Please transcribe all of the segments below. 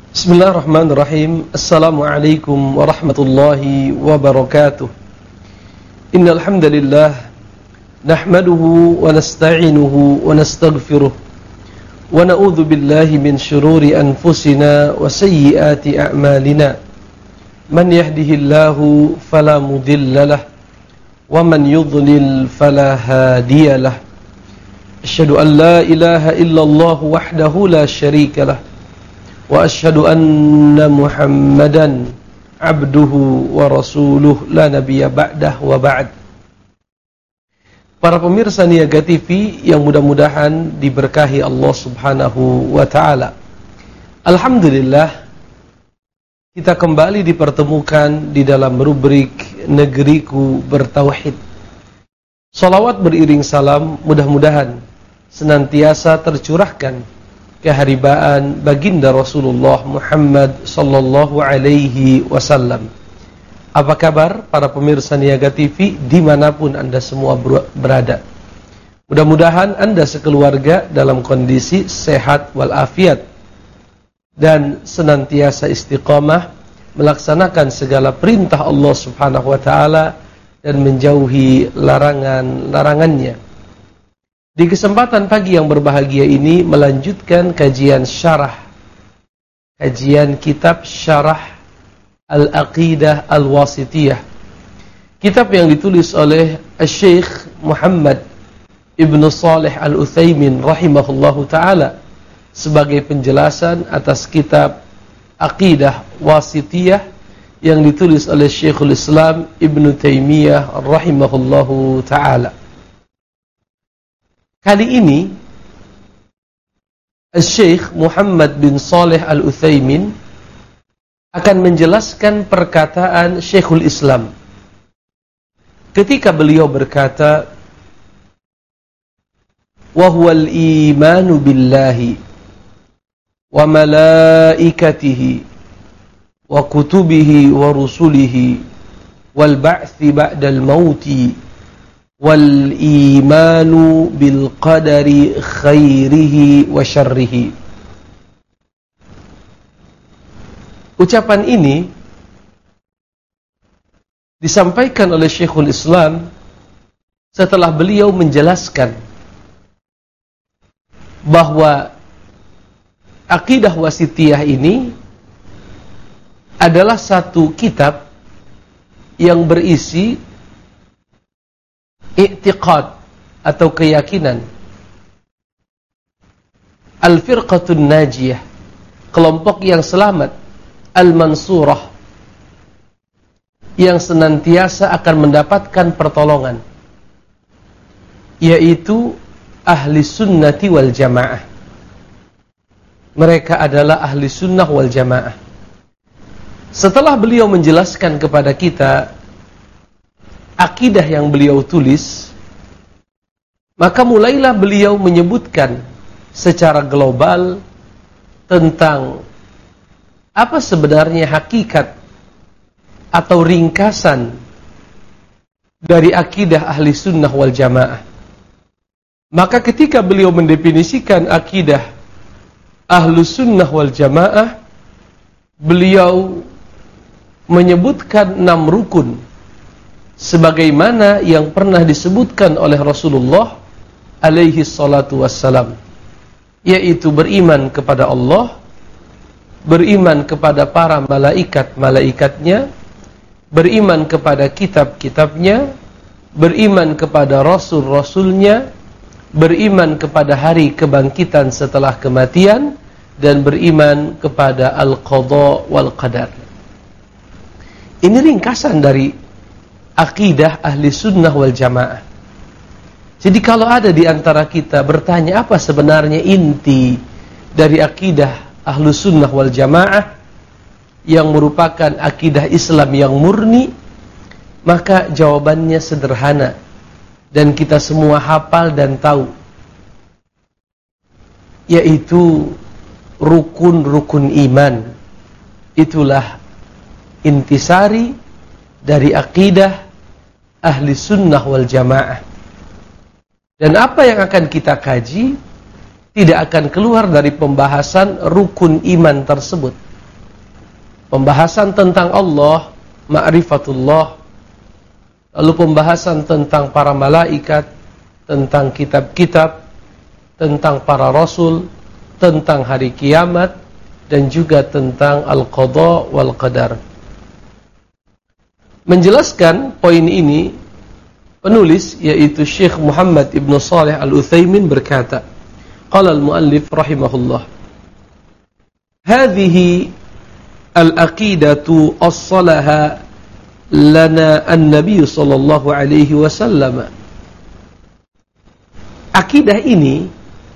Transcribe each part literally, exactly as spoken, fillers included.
Bismillahirrahmanirrahim. Assalamualaikum warahmatullahi wabarakatuh. Innal hamdalillah nahmaduhu wa nasta'inuhu wa nastaghfiruh wa na'udzu billahi min shururi anfusina wa sayyiati a'malina. Man yahdihillahu fala mudilla lahu wa man yudlil fala hadiya lahu. Asyhadu an la ilaha illallah wahdahu la syarika lahu wa asyhadu anna Muhammadan abduhu wa rasuluh la nabiyya ba'dah wa ba'd. Para pemirsa Niaga T V yang mudah-mudahan diberkahi Allah Subhanahu wa taala. Alhamdulillah kita kembali dipertemukan di dalam rubrik Negeriku Bertauhid. Salawat beriring salam mudah-mudahan senantiasa tercurahkan keharibaan baginda Rasulullah Muhammad sallallahu alaihi wasallam. Apa kabar para pemirsa Niaga T V dimanapun Anda semua berada? Mudah-mudahan Anda sekeluarga dalam kondisi sehat walafiat dan senantiasa istiqamah melaksanakan segala perintah Allah Subhanahu wa taala dan menjauhi larangan-larangannya. Di kesempatan pagi yang berbahagia ini melanjutkan kajian syarah kajian kitab Syarah Al-Aqidah Al-Wasithiyah, kitab yang ditulis oleh Syekh Muhammad Ibn Shalih Al-Utsaimin rahimahullahu taala sebagai penjelasan atas kitab Aqidah Wasithiyah yang ditulis oleh Syekhul Islam Ibn Taimiyah rahimahullahu taala. Kali ini Syekh Muhammad bin Shalih Al-Utsaimin akan menjelaskan perkataan Syekhul Islam ketika beliau berkata, wa huwal imanu billahi wa malaikatihi wa kutubihi wa rusulihi wal ba'thi ba'dal mauti wal imanu bil qadari khairihi wa syarrihi. Ucapan ini disampaikan oleh Syekhul Islam setelah beliau menjelaskan bahwa Aqidah Wasithiyah ini adalah satu kitab yang berisi i'tiqad atau keyakinan al-firqatun najiyah, kelompok yang selamat, al-mansurah, yang senantiasa akan mendapatkan pertolongan, yaitu ahli sunnati wal jamaah. Mereka adalah ahli sunnah wal jamaah. Setelah beliau menjelaskan kepada kita akidah yang beliau tulis, maka mulailah beliau menyebutkan secara global tentang apa sebenarnya hakikat atau ringkasan dari akidah ahli sunnah wal jamaah. Maka ketika beliau mendefinisikan akidah ahlu sunnah wal jamaah, beliau menyebutkan enam rukun sebagaimana yang pernah disebutkan oleh Rasulullah alaihi salatu wassalam, yaitu beriman kepada Allah, beriman kepada para malaikat-malaikatnya, beriman kepada kitab-kitabnya, beriman kepada rasul-rasulnya, beriman kepada hari kebangkitan setelah kematian, dan beriman kepada al-qadha wal qadar. Ini ringkasan dari akidah ahli sunnah wal jamaah. Jadi kalau ada di antara kita bertanya apa sebenarnya inti dari akidah ahlu sunnah wal jamaah yang merupakan akidah Islam yang murni, maka jawabannya sederhana dan kita semua hafal dan tahu, yaitu rukun-rukun iman. Itulah intisari dari akidah ahli sunnah wal jamaah. Dan apa yang akan kita kaji tidak akan keluar dari pembahasan rukun iman tersebut. Pembahasan tentang Allah, ma'rifatullah. Lalu pembahasan tentang para malaikat, tentang kitab-kitab, tentang para rasul, tentang hari kiamat, dan juga tentang al-qadha wal qadar. Menjelaskan poin ini, penulis yaitu Syekh Muhammad Ibn Shalih Al-Utsaimin berkata, qala al-muallif rahimahullah, hadhihi al-aqidatu as-salaha lana an-nabiy sallallahu alaihi wasallam. Akidah ini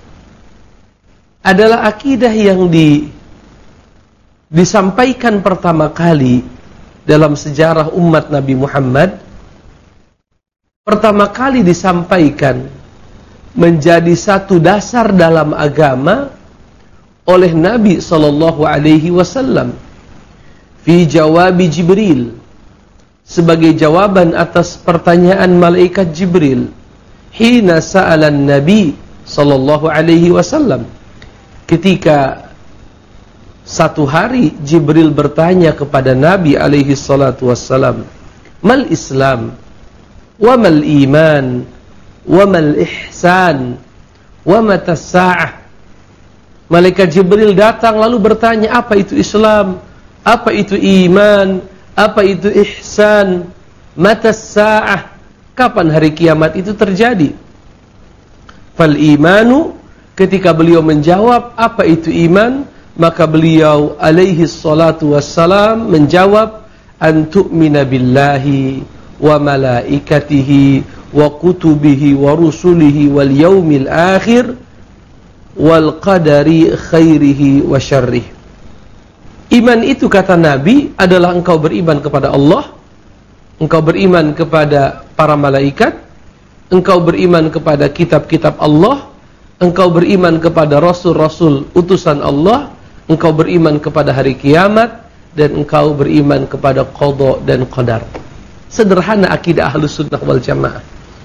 adalah akidah yang di, disampaikan pertama kali dalam sejarah umat Nabi Muhammad. Pertama kali disampaikan menjadi satu dasar dalam agama oleh Nabi sallallahu alaihi wasallam fi jawabi Jibril, sebagai jawaban atas pertanyaan malaikat Jibril hina sa'alan Nabi sallallahu alaihi wasallam, ketika satu hari Jibril bertanya kepada Nabi alaihi salatu wassalam, mal Islam wa mal iman wa mal ihsan wa mata sa'ah. Malaikat Jibril datang lalu bertanya, apa itu Islam, apa itu iman, apa itu ihsan, mata sa'ah, kapan hari kiamat itu terjadi? Fal imanu, ketika beliau menjawab apa itu iman, maka beliau alaihi salatu wassalam menjawab, an tu'mina billahi wa malaikatihi wa kutubihi wa rusulihi wal yaumil akhir wal qadari khairihi wa syarrih. Iman itu, kata Nabi, adalah engkau beriman kepada Allah, engkau beriman kepada para malaikat, engkau beriman kepada kitab-kitab Allah, engkau beriman kepada rasul-rasul utusan Allah, engkau beriman kepada hari kiamat, dan engkau beriman kepada qadha dan qadar. Sederhana akidah Ahlus Sunnah wal Jamaah.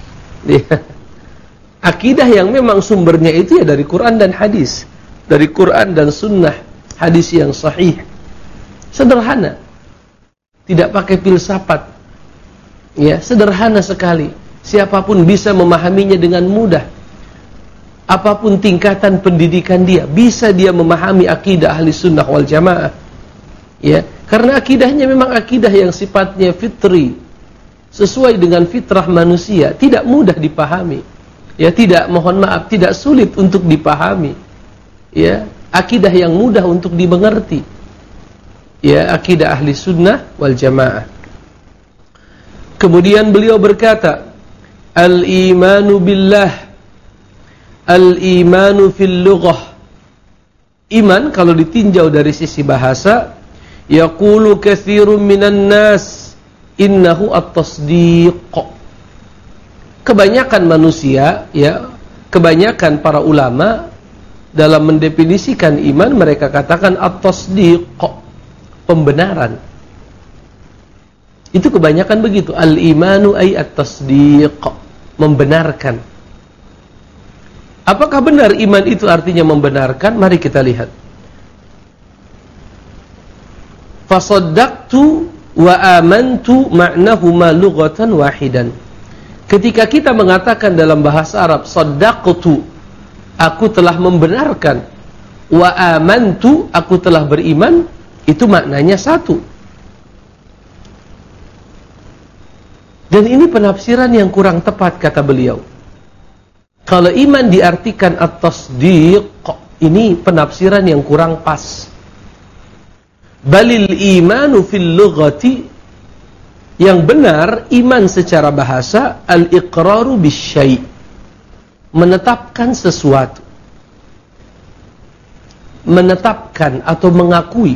Akidah yang memang sumbernya itu ya dari Quran dan hadis, dari Quran dan sunnah, hadis yang sahih. Sederhana, tidak pakai filsafat, ya, sederhana sekali. Siapapun bisa memahaminya dengan mudah. Apapun tingkatan pendidikan dia, bisa dia memahami akidah ahli sunnah wal jamaah. Ya, karena akidahnya memang akidah yang sifatnya fitri, sesuai dengan fitrah manusia, tidak mudah dipahami. Ya, tidak, mohon maaf, tidak sulit untuk dipahami. Ya, akidah yang mudah untuk dimengerti. Ya, akidah ahli sunnah wal jamaah. Kemudian beliau berkata, al-imanu billah, al-imanu fil lughah. Iman kalau ditinjau dari sisi bahasa, yaqulu katsirun minan nas innahu at-tasdiq. Kebanyakan manusia, ya, kebanyakan para ulama dalam mendefinisikan iman, mereka katakan at-tasdiq, pembenaran. Itu kebanyakan begitu. Al-imanu ay at-tasdiq, membenarkan. Apakah benar iman itu artinya membenarkan? Mari kita lihat. Fasaddaqtu wa amantu ma'nahuma lughatan wahidan. Ketika kita mengatakan dalam bahasa Arab saddaqtu, aku telah membenarkan, wa amantu, aku telah beriman, itu maknanya satu. Dan ini penafsiran yang kurang tepat, kata beliau. Kalau iman diartikan at-tasdiq, ini penafsiran yang kurang pas. Balil imanu fil lughati, yang benar iman secara bahasa al-iqraru bisyai', menetapkan sesuatu, menetapkan atau mengakui.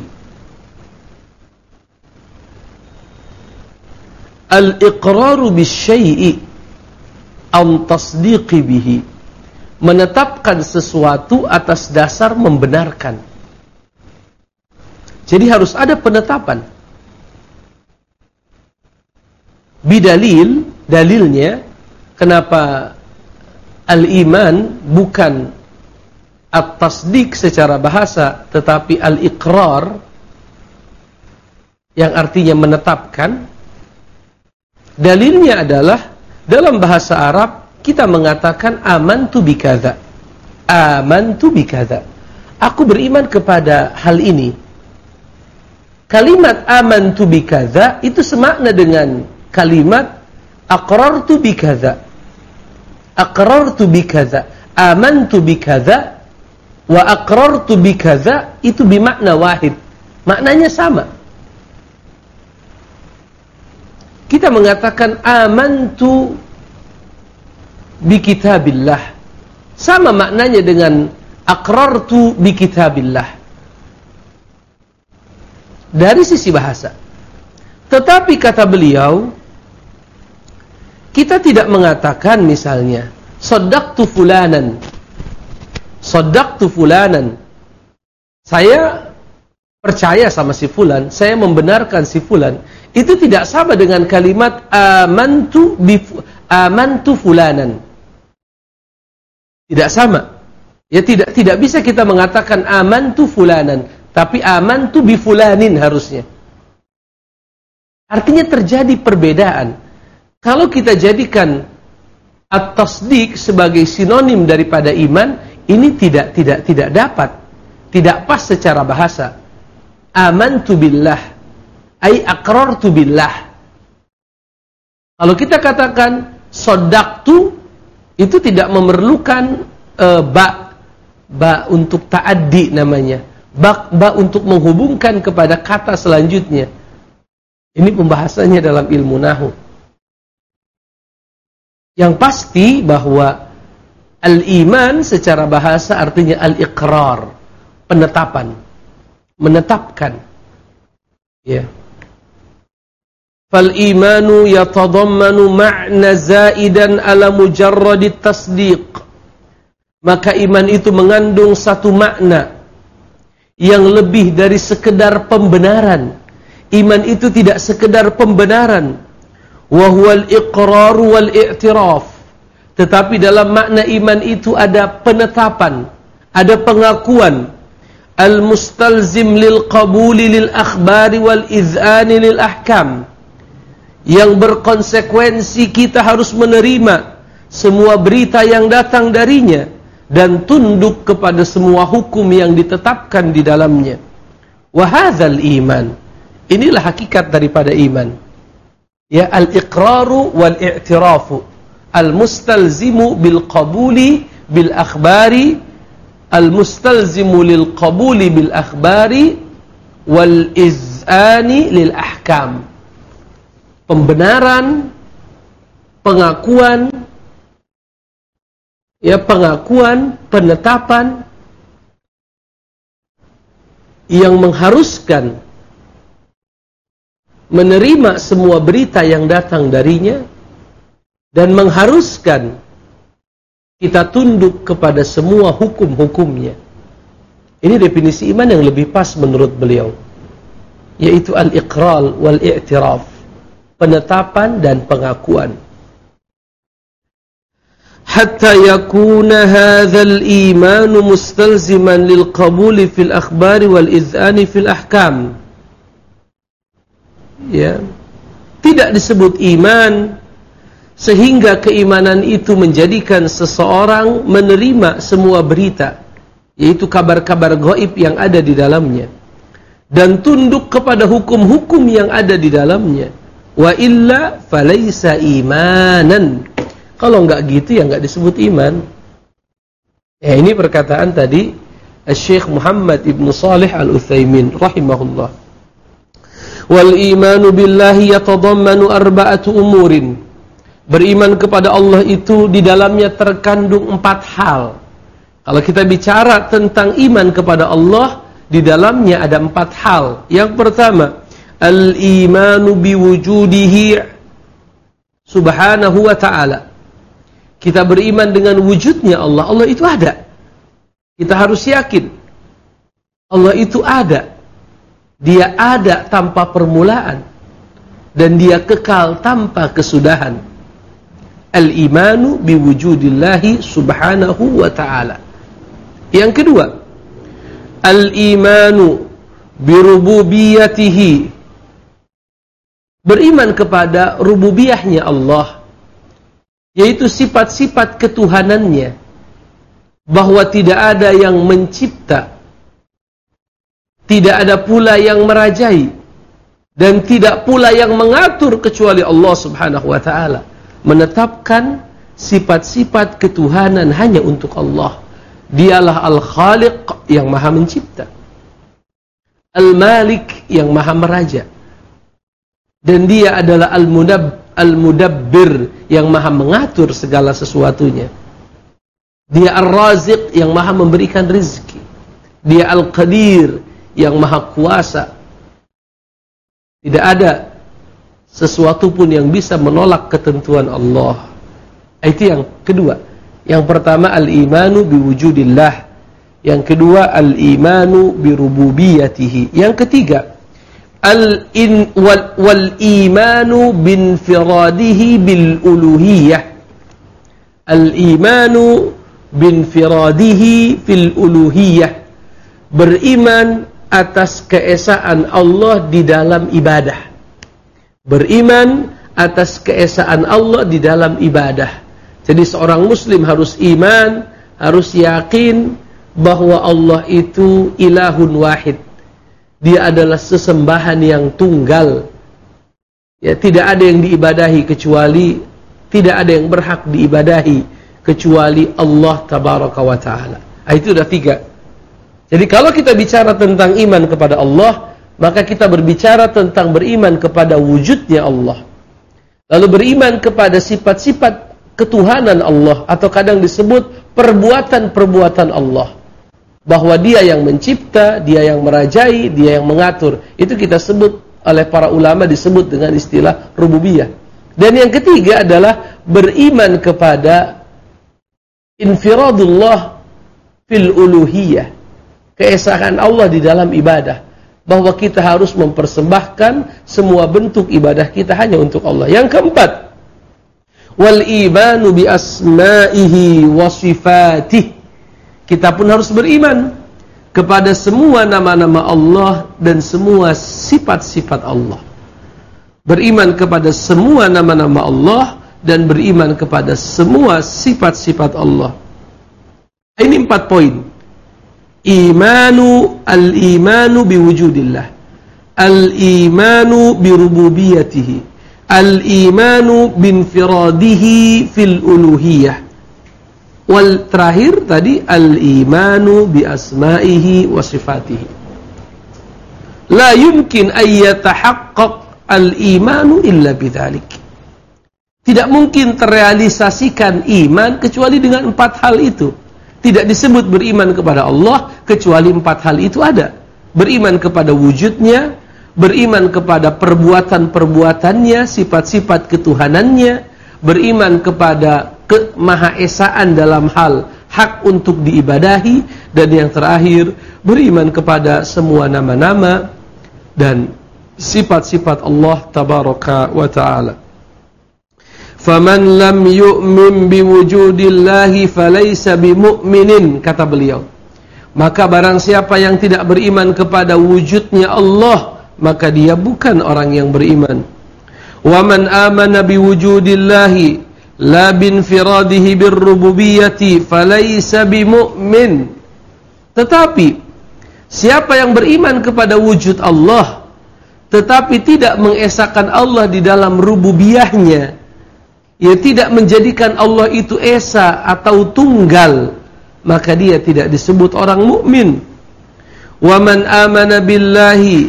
Al-iqraru bisyai'i am tasdiqi bihi, menetapkan sesuatu atas dasar membenarkan. Jadi harus ada penetapan. Bidalil, dalilnya kenapa al-iman bukan at-tasdiq secara bahasa tetapi al-iqrar, yang artinya menetapkan. Dalilnya adalah dalam bahasa Arab kita mengatakan amantu bikadza. Amantu bikadza. Aku beriman kepada hal ini. Kalimat amantu bikadza itu semakna dengan kalimat aqrartu bikadza. Aqrartu bikadza. Amantu bikadza wa aqrartu bikadza itu bermakna wahid. Maknanya sama. Kita mengatakan amantu bi kitabillah. Sama maknanya dengan aqrartu bi kitabillah. Dari sisi bahasa. Tetapi kata beliau, kita tidak mengatakan misalnya shaddaqtu fulanan. Shaddaqtu fulanan. Saya percaya sama si fulan, saya membenarkan si fulan. Itu tidak sama dengan kalimat amantu bi amantu fulanan. Tidak sama. Ya tidak tidak bisa kita mengatakan amantu fulanan, tapi amantu bi fulanin harusnya. Artinya terjadi perbedaan. Kalau kita jadikan at-tasdiq sebagai sinonim daripada iman, ini tidak tidak tidak dapat, tidak pas secara bahasa. Amantu billah ai aqrartu billah. Kalau kita katakan shaddaqtu, itu tidak memerlukan uh, ba ba untuk ta'addi namanya. Ba, ba untuk menghubungkan kepada kata selanjutnya. Ini pembahasannya dalam ilmu nahwu. Yang pasti bahwa al-iman secara bahasa artinya al-iqrar, penetapan, menetapkan. Ya. Fal-imanu yatadammanu ma'na zaidan ala mujarradit tasdiq. Maka iman itu mengandung satu makna yang lebih dari sekedar pembenaran. Iman itu tidak sekedar pembenaran. Wa huwal iqrar wal i'tiraf. Tetapi dalam makna iman itu ada penetapan, ada pengakuan. Al-mustalzim lil qabuli lil akhbari wal iz'ani lil ahkam. Yang berkonsekuensi kita harus menerima semua berita yang datang darinya dan tunduk kepada semua hukum yang ditetapkan di dalamnya. Wa hadzal iman. Inilah hakikat daripada iman. Ya, al-iqraru wal i'tirafu. Al-mustalzimu bil qabuli bil akhbari, al-mustalzimu lil qabuli bil akhbari wal iz'ani lil ahkam. Pembenaran, pengakuan, ya pengakuan, penetapan yang mengharuskan menerima semua berita yang datang darinya dan mengharuskan kita tunduk kepada semua hukum-hukumnya. Ini definisi iman yang lebih pas menurut beliau, yaitu al-iqrar wal i'tiraf, penetapan dan pengakuan. Hatta yakuna hadzal iman mustalziman lil qabul fil akhbari wal iz'ani fil ahkam. Ya, tidak disebut iman sehingga keimanan itu menjadikan seseorang menerima semua berita, yaitu kabar-kabar gaib yang ada di dalamnya, dan tunduk kepada hukum-hukum yang ada di dalamnya. Wa illa falaysa imanan. Kalau enggak gitu ya enggak disebut iman. Ya, ini perkataan tadi Syekh Muhammad Ibn Salih Al-Utsaimin rahimahullah. Wal imanu billahi yatadammanu arba'atu umurin. Beriman kepada Allah itu di dalamnya terkandung empat hal. Kalau kita bicara tentang iman kepada Allah, di dalamnya ada empat hal. Yang pertama, al-imanu biwujudihi subhanahu wa ta'ala. Kita beriman dengan wujudnya Allah. Allah itu ada. Kita harus yakin Allah itu ada. Dia ada tanpa permulaan dan dia kekal tanpa kesudahan. Al-imanu biwujudillahi subhanahu wa ta'ala. Yang kedua, al-imanu birububiyatihi beriman kepada rububiyahnya Allah, yaitu sifat-sifat ketuhanannya, bahwa tidak ada yang mencipta, tidak ada pula yang merajai, dan tidak pula yang mengatur kecuali Allah Subhanahu wa ta'ala. Menetapkan sifat-sifat ketuhanan hanya untuk Allah. Dialah Al-Khaliq yang maha mencipta, Al-Malik yang maha meraja, dan dia adalah Al-Mudab, Al-Mudabbir yang maha mengatur segala sesuatunya. Dia Ar-Raziq yang maha memberikan rezeki. Dia Al-Qadir yang maha kuasa. Tidak ada sesuatu pun yang bisa menolak ketentuan Allah. Itu yang kedua. Yang pertama, al-imanu biwujudillah. Yang kedua, al-imanu birububiyatihi. Yang ketiga, al-in wal, wal imanu binfiradihi bil uluhiyah. Al-imanu binfiradihi fil uluhiyah. Beriman atas keesaan Allah di dalam ibadah. Beriman atas keesaan Allah di dalam ibadah. Jadi seorang muslim harus iman, harus yakin bahwa Allah itu ilahun wahid. Dia adalah sesembahan yang tunggal. Ya, tidak ada yang diibadahi kecuali, tidak ada yang berhak diibadahi kecuali Allah tabaraka wa ta'ala. Itu sudah tiga. Jadi kalau kita bicara tentang iman kepada Allah, maka kita berbicara tentang beriman kepada wujudnya Allah. Lalu beriman kepada sifat-sifat ketuhanan Allah, atau kadang disebut perbuatan-perbuatan Allah. Bahwa dia yang mencipta, dia yang merajai, dia yang mengatur. Itu kita sebut oleh para ulama disebut dengan istilah rububiyah. Dan yang ketiga adalah beriman kepada infiradullah fil uluhiyah. Keesaan Allah di dalam ibadah, bahwa kita harus mempersembahkan semua bentuk ibadah kita hanya untuk Allah. Yang keempat, wal imanu bi asma'ihi wa sifatih. Kita pun harus beriman kepada semua nama-nama Allah dan semua sifat-sifat Allah. Beriman kepada semua nama-nama Allah dan beriman kepada semua sifat-sifat Allah. Ini empat poin. Imanu al-imanu biwujudillah, al-imanu birububiyatihi, al-imanu binfiradihi fil uluhiyah, wal terakhir tadi al-imanu bi asma'ihi wa sifatihi. La yumkin an yatahaqqaq al-imanu illa bidzalik. Tidak mungkin terrealisasikan iman kecuali dengan empat hal itu. Tidak disebut beriman kepada Allah kecuali empat hal itu ada. Beriman kepada wujudnya, beriman kepada perbuatan-perbuatannya, sifat-sifat ketuhanannya, beriman kepada kemahaesaan dalam hal hak untuk diibadahi, dan yang terakhir beriman kepada semua nama-nama dan sifat-sifat Allah tabaraka wa ta'ala. Faman lam yu'min biwujudillahi falaysa bimu'minin, kata beliau. Maka barang siapa yang tidak beriman kepada wujudnya Allah, maka dia bukan orang yang beriman. Wa man amana biwujudillahi la binfiradihi birrububiyyati falaysa bimu'min. Tetapi siapa yang beriman kepada wujud Allah tetapi tidak mengesahkan Allah di dalam rububiyahnya, ia tidak menjadikan Allah itu esa atau tunggal, maka dia tidak disebut orang mukmin. Wa man amana billahi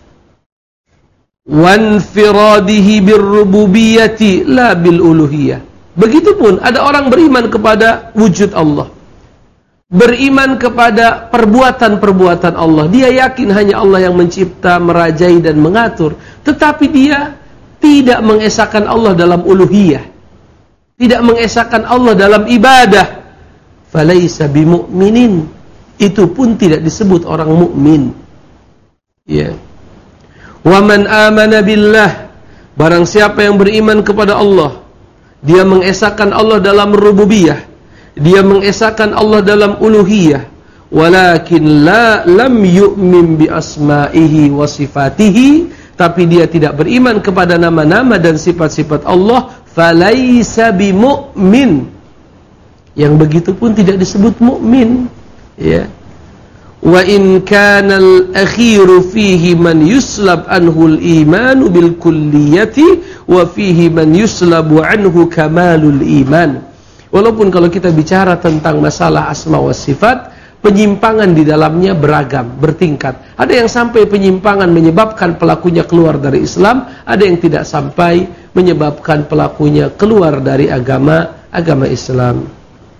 wanfiradihi birrububiyyati la bil uluhiyah. Begitupun ada orang beriman kepada wujud Allah, beriman kepada perbuatan-perbuatan Allah. Dia yakin hanya Allah yang mencipta, merajai dan mengatur, tetapi dia tidak mengesahkan Allah dalam uluhiyah, tidak mengesahkan Allah dalam ibadah. Falaysa bimu'minin, itu pun tidak disebut orang mukmin. Ya. Wa man amana billah, barang siapa yang beriman kepada Allah, dia mengesahkan Allah dalam rububiyah, dia mengesahkan Allah dalam uluhiyah, walakin la lam yu'min bi asma'ihi wa sifatihi, tapi dia tidak beriman kepada nama-nama dan sifat-sifat Allah, falaisa bimu'min. Yang begitu pun tidak disebut mukmin, ya. Wa in kana al-akhiru fihi man yuslab anhu al-iman bil kulliyati wa fihi man yuslabu anhu kamalul iman. Walaupun kalau kita bicara tentang masalah asma wa sifat, penyimpangan di dalamnya beragam, bertingkat. Ada yang sampai penyimpangan menyebabkan pelakunya keluar dari Islam, ada yang tidak sampai menyebabkan pelakunya keluar dari agama agama Islam.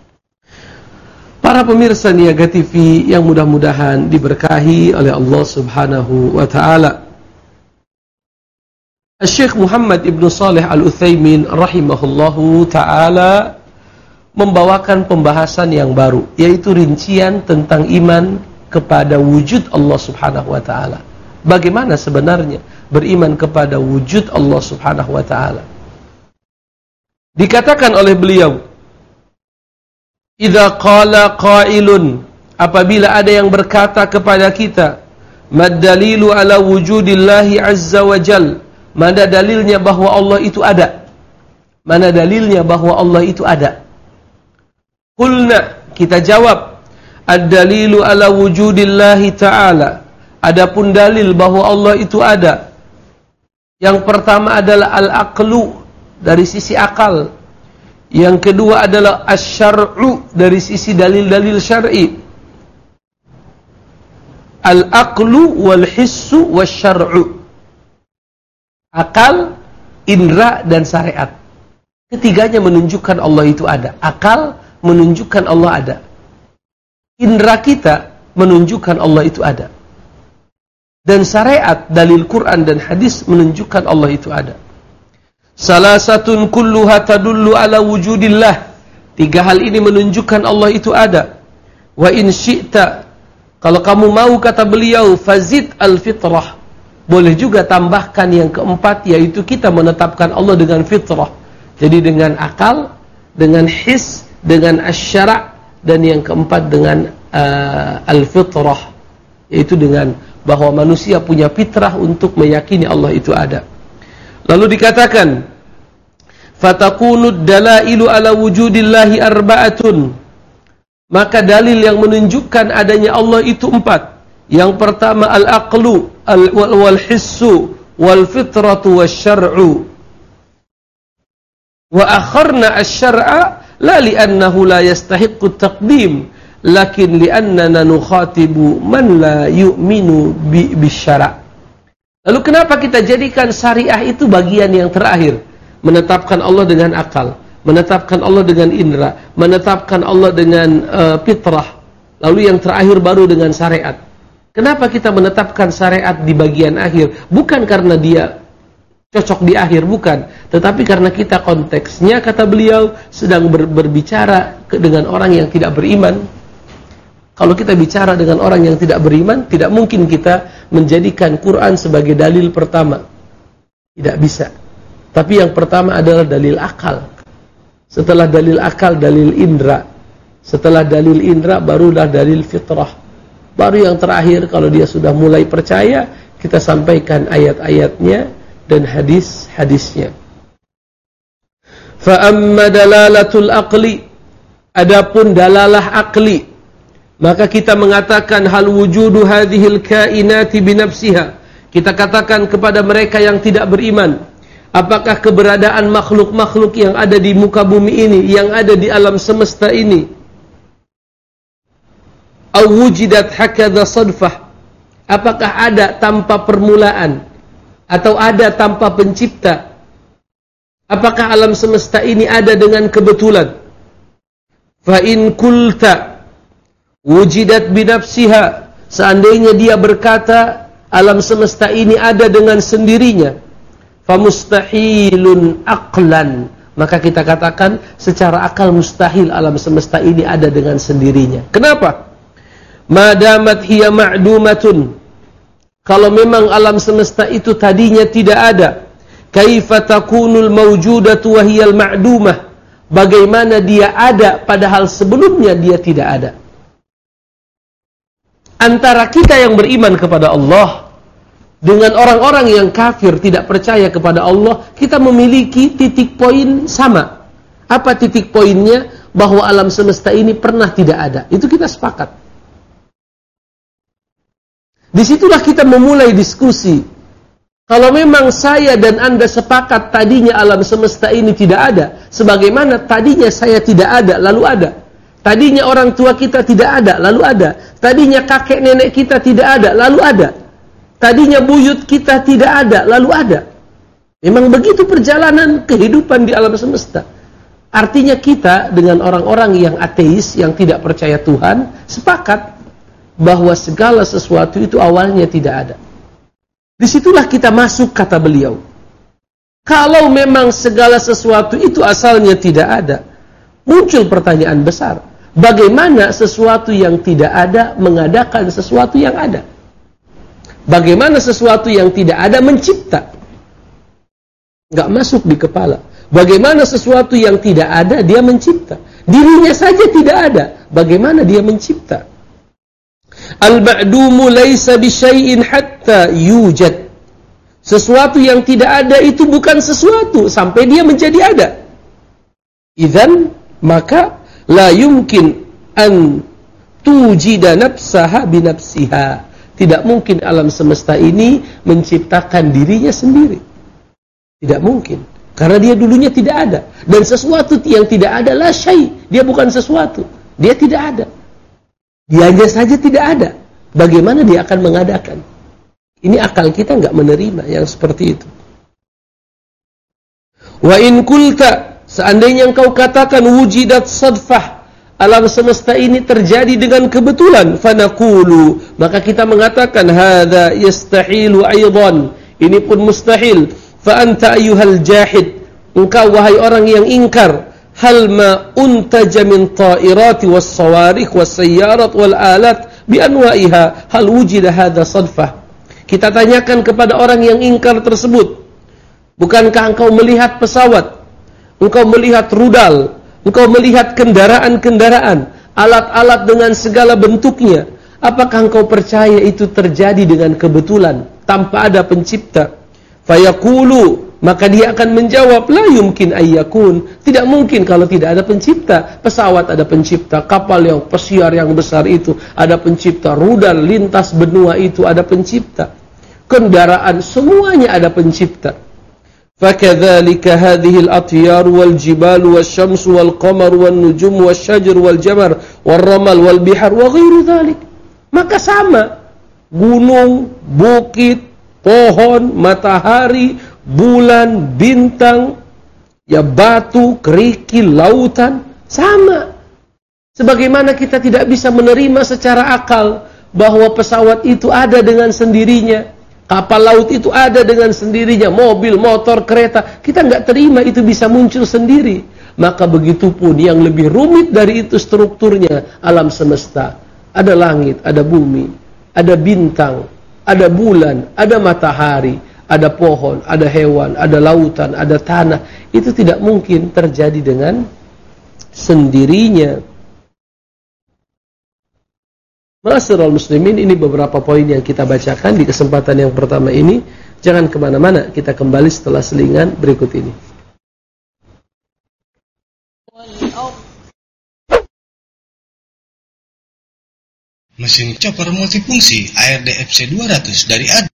Para pemirsa Niaga T V yang mudah-mudahan diberkahi oleh Allah Subhanahu wa taala. Syekh Muhammad Ibn Shalih Al-Utsaimin rahimahullahu taala membawakan pembahasan yang baru, yaitu rincian tentang iman kepada wujud Allah Subhanahu wa taala. Bagaimana sebenarnya beriman kepada wujud Allah Subhanahu wa taala? Dikatakan oleh beliau, idza qala qailun, apabila ada yang berkata kepada kita, mad dalilu ala wujudillahi azza wa jal, mana dalilnya bahwa Allah itu ada? Mana dalilnya bahwa Allah itu ada? Qulna, kita jawab, ad-dalilu ala wujudillahi ta'ala, adapun dalil bahwa Allah itu ada, yang pertama adalah al-aqlu, dari sisi akal. Yang kedua adalah asy-syar'u, dari sisi dalil-dalil syar'i. Al-aqlu wal hissu wasyar'u. Akal, indra dan syariat. Ketiganya menunjukkan Allah itu ada. Akal menunjukkan Allah ada. Indra kita menunjukkan Allah itu ada. Dan syariat, dalil Quran dan hadis menunjukkan Allah itu ada. Salasatun kulluha tadullu ala wujudillah. Tiga hal ini menunjukkan Allah itu ada. Wa in syi'ta, kalau kamu mau, kata beliau, fazid al-fitrah. Boleh juga tambahkan yang keempat, yaitu kita menetapkan Allah dengan fitrah. Jadi dengan akal, dengan his, dengan asy-syara', dan yang keempat dengan uh, al-fitrah, yaitu dengan bahwa manusia punya fitrah untuk meyakini Allah itu ada. Lalu dikatakan, fatakunud dalailu ala wujudillahi arba'atun, maka dalil yang menunjukkan adanya Allah itu empat. Yang pertama al-aqlu wal hissu wal fitratu wasyar'u. Wa akharna asy-syar'a la li'annahu la yastahiqqu at-taqdim, lakin li'annana nukhatibu man la yu'minu bisyara'. Lalu kenapa kita jadikan syariah itu bagian yang terakhir? Menetapkan Allah dengan akal, menetapkan Allah dengan indra, menetapkan Allah dengan uh, fitrah. Lalu yang terakhir baru dengan syariat. Kenapa kita menetapkan syariat di bagian akhir? Bukan karena dia cocok di akhir, bukan. Tetapi karena kita konteksnya, kata beliau, sedang ber, berbicara dengan orang yang tidak beriman. Kalau kita bicara dengan orang yang tidak beriman, tidak mungkin kita menjadikan Quran sebagai dalil pertama. Tidak bisa. Tapi yang pertama adalah dalil akal. Setelah dalil akal, dalil indra. Setelah dalil indra, barulah dalil fitrah. Baru yang terakhir, kalau dia sudah mulai percaya, kita sampaikan ayat-ayatnya dan hadis-hadisnya. Fa amma dalalatul aqli, adapun dalalah akli, maka kita mengatakan hal wujudu hadhil kainati binafsiha. Kita katakan kepada mereka yang tidak beriman, apakah keberadaan makhluk-makhluk yang ada di muka bumi ini, yang ada di alam semesta ini, aw wujidat hakadha sadfah, apakah ada tanpa permulaan atau ada tanpa pencipta? Apakah alam semesta ini ada dengan kebetulan? Fa in kulta wujidat binafsiha, seandainya dia berkata alam semesta ini ada dengan sendirinya, famustahilun aqlan, maka kita katakan secara akal mustahil alam semesta ini ada dengan sendirinya. Kenapa? Madamat hiya ma'dumatun, kalau memang alam semesta itu tadinya tidak ada, kaifa takunul mawjudatu wa hiyal ma'dumah, bagaimana dia ada padahal sebelumnya dia tidak ada? Antara kita yang beriman kepada Allah dengan orang-orang yang kafir tidak percaya kepada Allah, kita memiliki titik poin sama. Apa titik poinnya? Bahwa alam semesta ini pernah tidak ada. Itu kita sepakat. Disitulah kita memulai diskusi. Kalau memang saya dan Anda sepakat tadinya alam semesta ini tidak ada, sebagaimana tadinya saya tidak ada, lalu ada. Tadinya orang tua kita tidak ada, lalu ada. Tadinya kakek nenek kita tidak ada, lalu ada. Tadinya buyut kita tidak ada, lalu ada. Memang begitu perjalanan kehidupan di alam semesta. Artinya kita dengan orang-orang yang ateis, yang tidak percaya Tuhan, sepakat bahwa segala sesuatu itu awalnya tidak ada. Disitulah kita masuk, kata beliau. Kalau memang segala sesuatu itu asalnya tidak ada, muncul pertanyaan besar. Bagaimana sesuatu yang tidak ada mengadakan sesuatu yang ada? Bagaimana sesuatu yang tidak ada mencipta? Nggak masuk di kepala. Bagaimana sesuatu yang tidak ada dia mencipta? Dirinya saja tidak ada. Bagaimana dia mencipta? Al-ma'dumu laysa bisyai'in hatta yujad. Sesuatu yang tidak ada itu bukan sesuatu sampai dia menjadi ada. Idzan, maka la yumkin an tujida nafsaha binafsiha. Tidak mungkin alam semesta ini menciptakan dirinya sendiri. Tidak mungkin. Karena dia dulunya tidak ada. Dan sesuatu yang tidak ada la syai'. Dia bukan sesuatu. Dia tidak ada. Dianya saja tidak ada. Bagaimana dia akan mengadakan? Ini akal kita enggak menerima yang seperti itu. Wa in kulta, seandainya engkau katakan wujidat sadfah, alam semesta ini terjadi dengan kebetulan, fanaqulu, maka kita mengatakan hadza yastahilu aidan, ini pun mustahil. Fa anta ayyuhal jahid, engkau wahai orang yang ingkar, hal ma untaja min ta'irati was sawarikh was sayyarat wal alat bi anwa'iha, hal wujida hadza sadfah. Kita tanyakan kepada orang yang ingkar tersebut, bukankah engkau melihat pesawat, engkau melihat rudal, engkau melihat kendaraan-kendaraan, alat-alat dengan segala bentuknya? Apakah engkau percaya itu terjadi dengan kebetulan tanpa ada pencipta? Fayaqulu, maka dia akan menjawab, la yumkin ayyakun, tidak mungkin kalau tidak ada pencipta. Pesawat ada pencipta, kapal yang pesiar yang besar itu ada pencipta, rudal lintas benua itu ada pencipta, kendaraan semuanya ada pencipta. Fakadzalika hadhihi al-atyar wal jibal wasyams wal qamar wan nujum wasyajar wal jamar wal ramal wal bihar wa ghairu dzalik. Maka sama gunung, bukit, pohon, matahari, bulan, bintang, ya batu, kerikil, lautan, sama. Sebagaimana kita tidak bisa menerima secara akal bahwa pesawat itu ada dengan sendirinya, kapal laut itu ada dengan sendirinya, mobil, motor, kereta, kita nggak terima itu bisa muncul sendiri. Maka begitu pun yang lebih rumit dari itu strukturnya alam semesta. Ada langit, ada bumi, ada bintang, ada bulan, ada matahari, ada pohon, ada hewan, ada lautan, ada tanah. Itu tidak mungkin terjadi dengan sendirinya. Ma'asyiral muslimin, ini beberapa poin yang kita bacakan di kesempatan yang pertama ini. Jangan kemana-mana, kita kembali setelah selingan berikut ini. Mesin chopper multifungsi A R D F C dua ratus dari Adin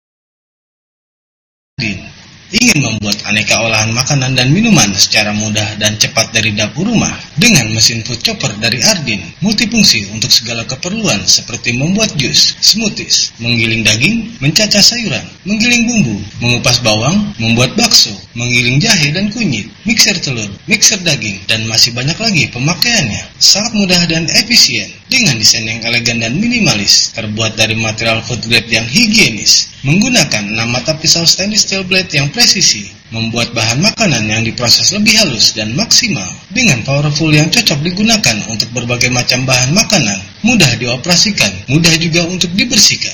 ingin membuat aneka olahan makanan dan minuman secara mudah dan cepat dari dapur rumah dengan mesin food chopper dari Ardin, multifungsi untuk segala keperluan seperti membuat jus, smoothies, menggiling daging, mencacah sayuran, menggiling bumbu, mengupas bawang, membuat bakso, menggiling jahe dan kunyit, mixer telur, mixer daging, dan masih banyak lagi pemakaiannya. Sangat mudah dan efisien dengan desain yang elegan dan minimalis, terbuat dari material food grade yang higienis, menggunakan enam mata pisau stainless steel blade yang presisi, membuat bahan makanan yang diproses lebih halus dan maksimal, dengan powerful yang cocok digunakan untuk berbagai macam bahan makanan, mudah dioperasikan, mudah juga untuk dibersihkan.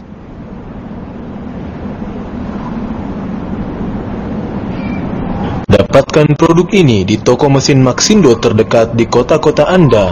Dapatkan produk ini di toko mesin Maxindo terdekat di kota-kota Anda.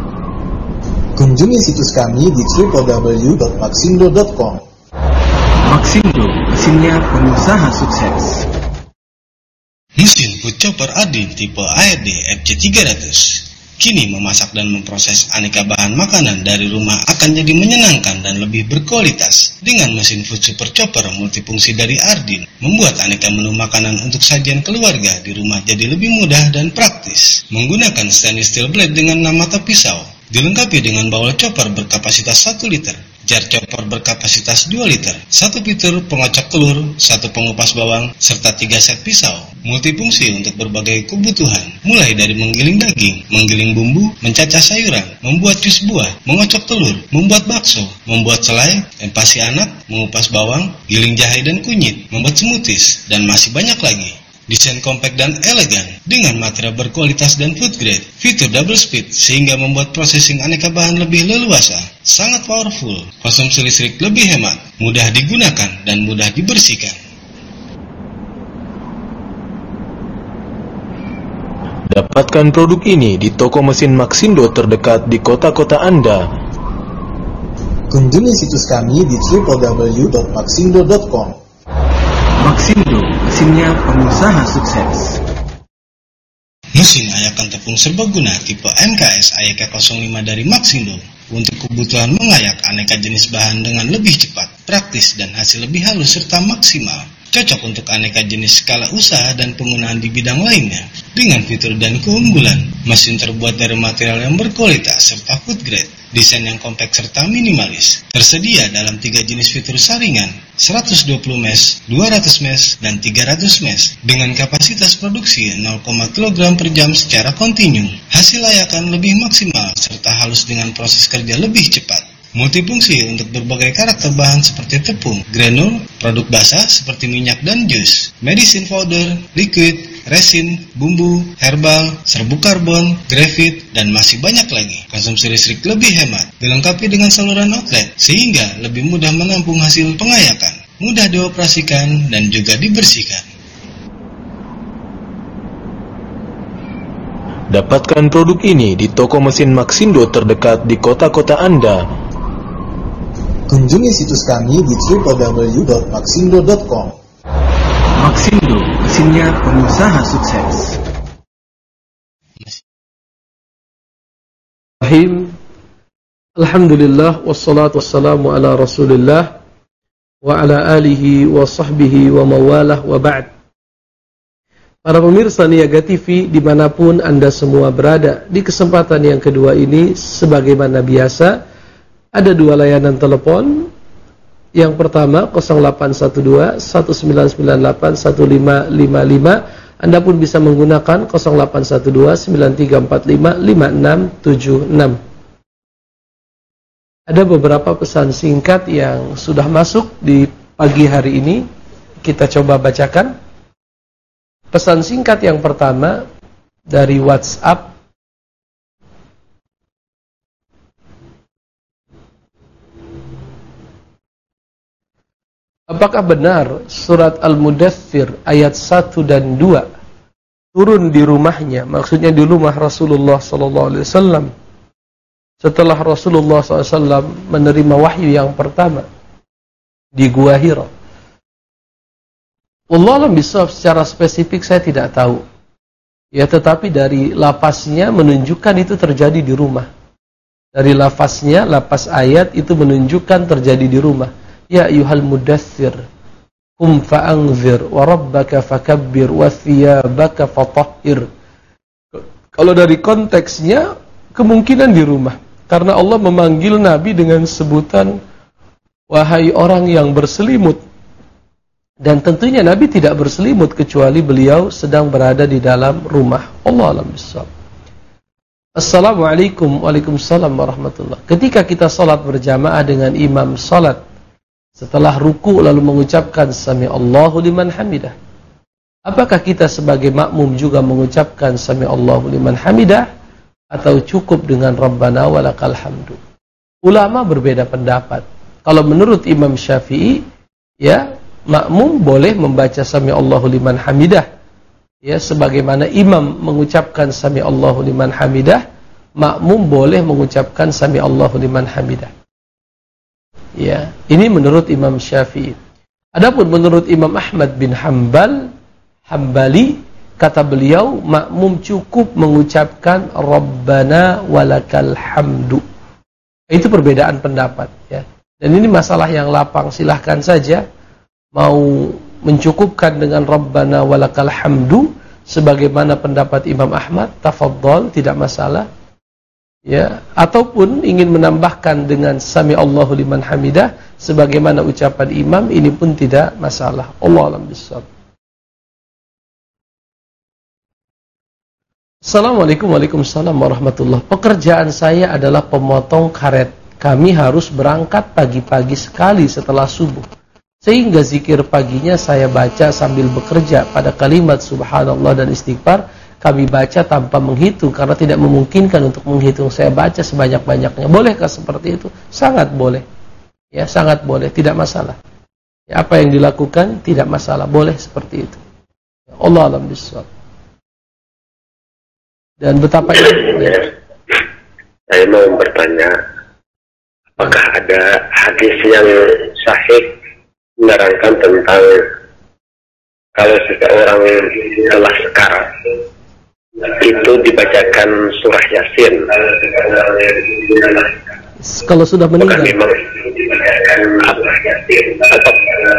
Kunjungi situs kami di w w w dot maxindo dot com. Maxindo, mesinnya pengusaha sukses. Mesin food chopper Ardin tipe A R D F C tiga ratus kini memasak dan memproses aneka bahan makanan dari rumah akan jadi menyenangkan dan lebih berkualitas. Dengan mesin food super chopper multifungsi dari Ardin, membuat aneka menu makanan untuk sajian keluarga di rumah jadi lebih mudah dan praktis. Menggunakan stainless steel blade dengan enam mata pisau, dilengkapi dengan bowl chopper berkapasitas satu liter, jar chopper berkapasitas dua liter, satu fitur pengocok telur, satu pengupas bawang, serta tiga set pisau. Multifungsi untuk berbagai kebutuhan, mulai dari menggiling daging, menggiling bumbu, mencacah sayuran, membuat jus buah, mengocok telur, membuat bakso, membuat selai, empasi anak, mengupas bawang, giling jahe dan kunyit, membuat smoothies, dan masih banyak lagi. Desain kompak dan elegan dengan material berkualitas dan food grade, fitur double speed sehingga membuat processing aneka bahan lebih leluasa, sangat powerful, konsumsi listrik lebih hemat, mudah digunakan dan mudah dibersihkan. Dapatkan produk ini di toko mesin Maxindo terdekat di kota-kota Anda. Kunjungi situs kami di w w w dot maxindo dot com. Maxindo, mesinnya pengusaha sukses. Mesin ayakan tepung serbaguna tipe M K S A Y K nol lima dari Maxindo untuk kebutuhan mengayak aneka jenis bahan dengan lebih cepat, praktis, dan hasil lebih halus serta maksimal. Cocok untuk aneka jenis skala usaha dan penggunaan di bidang lainnya. Dengan fitur dan keunggulan, mesin terbuat dari material yang berkualitas serta food grade, desain yang kompak serta minimalis. Tersedia dalam tiga jenis fitur saringan, seratus dua puluh mesh, dua ratus mesh, dan tiga ratus mesh, dengan kapasitas produksi nol koma satu kilogram per jam secara kontinu. Hasil ayakan lebih maksimal serta halus dengan proses kerja lebih cepat. Multifungsi untuk berbagai karakter bahan seperti tepung, granul, produk basah seperti minyak dan jus, medicine powder, liquid, resin, bumbu, herbal, serbuk karbon, grafit, dan masih banyak lagi. Konsumsi listrik lebih hemat, dilengkapi dengan saluran outlet, sehingga lebih mudah menampung hasil pengayakan, mudah dioperasikan, dan juga dibersihkan. Dapatkan produk ini di toko mesin Maxindo terdekat di kota-kota Anda. Kunjungi situs kami di w w w dot maxindo dot com. Maxindo, mesinnya pengusaha sukses. Rahim. Alhamdulillah wassalatu wassalamu ala Rasulillah wa ala alihi wa sahbihi wa mawalah wa ba'd. Para pemirsa Niaga T V dimanapun Anda semua berada, di kesempatan yang kedua ini sebagaimana biasa ada dua layanan telepon. Yang pertama nol delapan satu dua satu sembilan sembilan delapan satu lima lima lima. Anda pun bisa menggunakan nol delapan satu dua sembilan tiga empat lima lima enam tujuh enam. Ada beberapa pesan singkat yang sudah masuk di pagi hari ini. Kita coba bacakan. Pesan singkat yang pertama dari WhatsApp. Apakah benar surat Al-Mudaththir ayat satu dan dua turun di rumahnya, maksudnya di rumah Rasulullah sallallahu alaihi wasallam, setelah Rasulullah sallallahu alaihi wasallam menerima wahyu yang pertama di Gua Hira? Wallahu a'lam bishawab, secara spesifik saya tidak tahu. Ya, tetapi dari lafaznya menunjukkan itu terjadi di rumah. Dari lafaznya, lafaz ayat itu menunjukkan terjadi di rumah. Ya ayyuhal mudaththir qum fa'anzir wa rabbaka fakabbir wa thiyabaka fatahhir. Kalau dari konteksnya kemungkinan di rumah, karena Allah memanggil Nabi dengan sebutan wahai orang yang berselimut, dan tentunya Nabi tidak berselimut kecuali beliau sedang berada di dalam rumah. Allah a'lam bishawab. Assalamualaikum. Waalaikumsalam warahmatullahi. Ketika kita salat berjamaah dengan imam salat, setelah ruku lalu mengucapkan Sami Allahu liman hamidah, apakah kita sebagai makmum juga mengucapkan Sami Allahu liman hamidah atau cukup dengan Rabbana walakal hamdu? Ulama berbeda pendapat. Kalau menurut Imam Syafi'i, ya, makmum boleh membaca Sami Allahu liman hamidah, ya, sebagaimana imam mengucapkan Sami Allahu liman hamidah, makmum boleh mengucapkan Sami Allahu liman hamidah. Ya, ini menurut Imam Syafi'i. Adapun menurut Imam Ahmad bin Hanbal, Hambali, kata beliau, makmum cukup mengucapkan Rabbana walakal hamdu. Itu perbedaan pendapat, ya. Dan ini masalah yang lapang, silahkan saja mau mencukupkan dengan Rabbana walakal hamdu sebagaimana pendapat Imam Ahmad, tafadhol, tidak masalah. Ya, ataupun ingin menambahkan dengan Sami Allahu liman hamidah sebagaimana ucapan imam, ini pun tidak masalah. Allahu a'lam bishawab. Assalamualaikum Waalaikumsalam warahmatullahi. Pekerjaan saya adalah pemotong karet. Kami harus berangkat pagi-pagi sekali setelah subuh, sehingga zikir paginya saya baca sambil bekerja. Pada kalimat subhanallah dan istighfar kami baca tanpa menghitung, karena tidak memungkinkan untuk menghitung. Saya baca sebanyak-banyaknya. Bolehkah seperti itu? Sangat boleh. Ya, sangat boleh, tidak masalah. Ya, apa yang dilakukan tidak masalah, boleh seperti itu. Allah a'lam bishawab. Dan betapa ini, ya. Saya mau bertanya, apakah ada hadis yang sahih menerangkan tentang kalau seseorang telah sekarat itu dibacakan surah Yasin? Kalau sudah meninggal, memang atau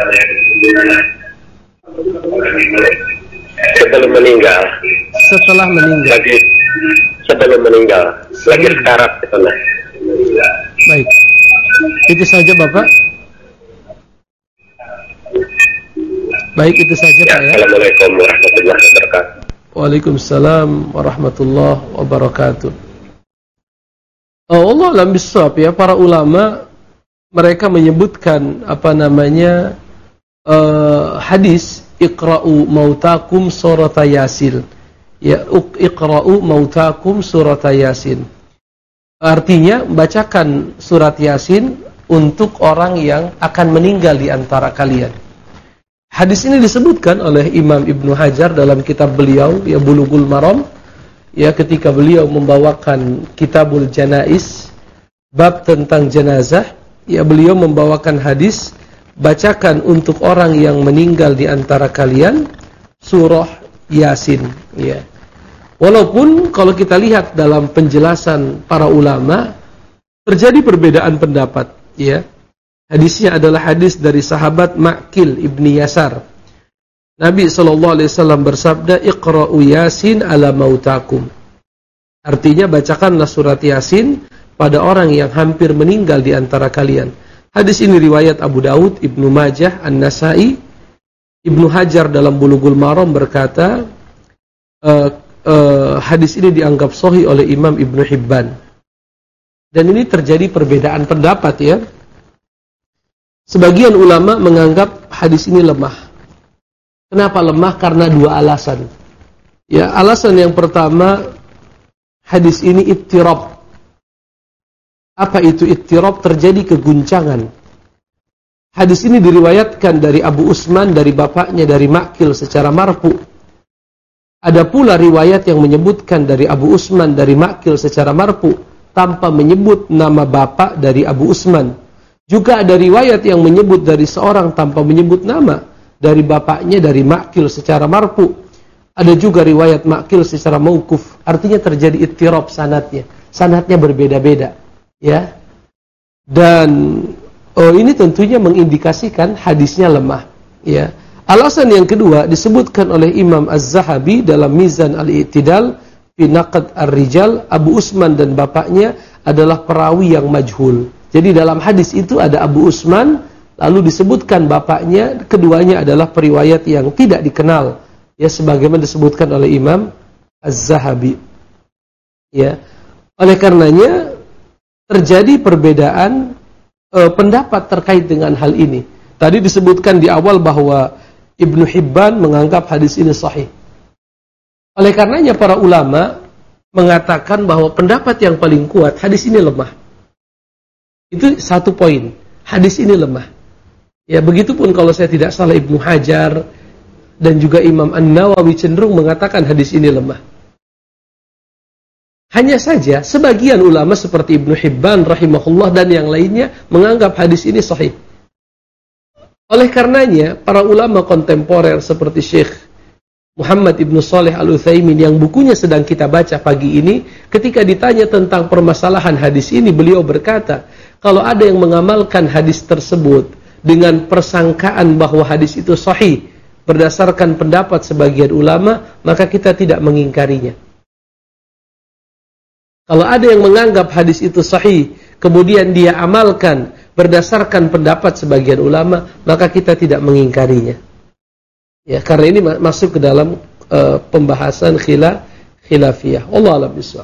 sebelum meninggal? Setelah meninggal. Lagi sebelum meninggal, lagi sekarat itu lah. Baik, itu saja Bapak. Baik, itu saja Ya, Pak ya. Assalamualaikum warahmatullahi wabarakatuh. Waalaikumsalam warahmatullahi wabarakatuh. Oh, Allah alam bisawab, ya, para ulama mereka menyebutkan apa namanya uh, hadis Iqra'u mautakum surata Yasin. Ya, Iqra'u mautakum surata Yasin. Artinya bacakan surat Yasin untuk orang yang akan meninggal di antara kalian. Hadis ini disebutkan oleh Imam Ibnu Hajar dalam kitab beliau, ya, Bulughul Maram, ya, ketika beliau membawakan Kitabul Janaiz, bab tentang jenazah, ya, beliau membawakan hadis, bacakan untuk orang yang meninggal di antara kalian surah Yasin, ya. Walaupun kalau kita lihat dalam penjelasan para ulama terjadi perbedaan pendapat, ya. Hadisnya adalah hadis dari sahabat Ma'qil ibni Yasar. Nabi sallallahu alaihi wasallam bersabda, "Iqra'u Yasin ala mautakum." Artinya bacakanlah surat Yasin pada orang yang hampir meninggal di antara kalian. Hadis ini riwayat Abu Daud, Ibnu Majah, An-Nasai. Ibnu Hajar dalam Bulughul Maram berkata, uh, uh, hadis ini dianggap sahih oleh Imam Ibnu Hibban. Dan ini terjadi perbedaan pendapat, ya. Sebagian ulama menganggap hadis ini lemah. Kenapa lemah? Karena dua alasan. Ya, alasan yang pertama, hadis ini ittirab. Apa itu ittirab? Terjadi keguncangan. Hadis ini diriwayatkan dari Abu Usman, dari bapaknya, dari Ma'qil secara marfu. Ada pula riwayat yang menyebutkan dari Abu Usman, dari Ma'qil secara marfu, tanpa menyebut nama bapak dari Abu Usman. Juga ada riwayat yang menyebut dari seorang tanpa menyebut nama, dari bapaknya, dari Ma'qil secara marfu. Ada juga riwayat Ma'qil secara mauquf. Artinya terjadi ittirab sanadnya. Sanadnya berbeda-beda, ya. Dan oh, ini tentunya mengindikasikan hadisnya lemah, ya. Alasan yang kedua disebutkan oleh Imam Az-Zahabi dalam Mizan Al-I'tidal fi Naqd Ar-Rijal, Abu Usman dan bapaknya adalah perawi yang majhul. Jadi dalam hadis itu ada Abu Usman, lalu disebutkan bapaknya, keduanya adalah periwayat yang tidak dikenal, ya, sebagaimana disebutkan oleh Imam Az-Zahabi. Ya. Oleh karenanya terjadi perbedaan e, pendapat terkait dengan hal ini. Tadi disebutkan di awal bahwa Ibnu Hibban menganggap hadis ini sahih. Oleh karenanya para ulama mengatakan bahwa pendapat yang paling kuat, hadis ini lemah. Itu satu poin. Hadis ini lemah. Ya, begitupun kalau saya tidak salah Ibnu Hajar dan juga Imam An-Nawawi cenderung mengatakan hadis ini lemah. Hanya saja sebagian ulama seperti Ibnu Hibban rahimahullah dan yang lainnya menganggap hadis ini sahih. Oleh karenanya, para ulama kontemporer seperti Syekh Muhammad Ibn Shalih Al-Utsaimin yang bukunya sedang kita baca pagi ini, ketika ditanya tentang permasalahan hadis ini, beliau berkata, kalau ada yang mengamalkan hadis tersebut dengan persangkaan bahwa hadis itu sahih berdasarkan pendapat sebagian ulama, maka kita tidak mengingkarinya. Kalau ada yang menganggap hadis itu sahih, kemudian dia amalkan berdasarkan pendapat sebagian ulama, maka kita tidak mengingkarinya. Ya, karena ini masuk ke dalam uh, pembahasan khilaf khilafiyah. Allah a'lam bishawab.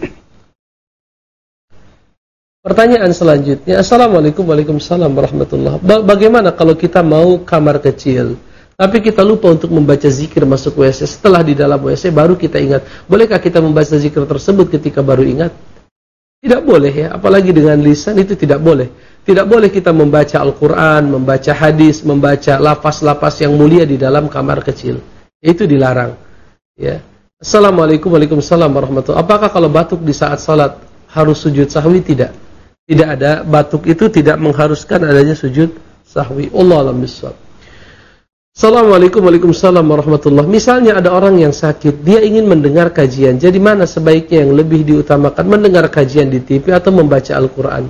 Pertanyaan selanjutnya, Assalamualaikum Waalaikumsalam warahmatullahi wabarakatuh. Bagaimana kalau kita mau kamar kecil, tapi kita lupa untuk membaca zikir masuk W C? Setelah di dalam W C baru kita ingat. Bolehkah kita membaca zikir tersebut ketika baru ingat? Tidak boleh ya, apalagi dengan lisan itu tidak boleh. Tidak boleh kita membaca Al-Quran, membaca hadis, membaca lafaz-lafaz yang mulia di dalam kamar kecil. Itu dilarang. Ya. Assalamualaikum Waalaikumsalam warahmatullahi wabarakatuh. Apakah kalau batuk di saat salat harus sujud sahwi? Tidak. Tidak ada. Batuk itu tidak mengharuskan adanya sujud sahwi. Allah a'lam bishawab. Assalamualaikum Waalaikumsalam warahmatullahi wabarakatuh. Misalnya ada orang yang sakit, dia ingin mendengar kajian. Jadi mana sebaiknya yang lebih diutamakan, mendengar kajian di T V atau membaca Al-Quran?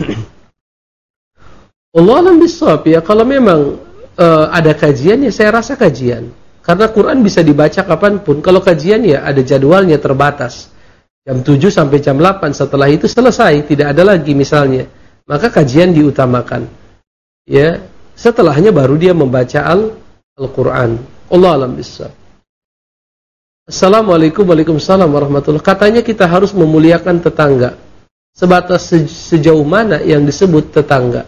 Allah a'lam bishawab ya. Kalau memang uh, ada kajian, ya saya rasa kajian. Karena Quran bisa dibaca kapanpun. Kalau kajian ya ada jadwalnya terbatas. Jam tujuh sampai jam delapan, setelah itu selesai, tidak ada lagi misalnya. Maka kajian diutamakan. Ya, setelahnya baru dia membaca Al Al-Quran. Allah a'lam bishawab. Assalamualaikum Waalaikumsalam warahmatullahi wabarakatuh. Katanya kita harus memuliakan tetangga. Sebatas sejauh mana yang disebut tetangga?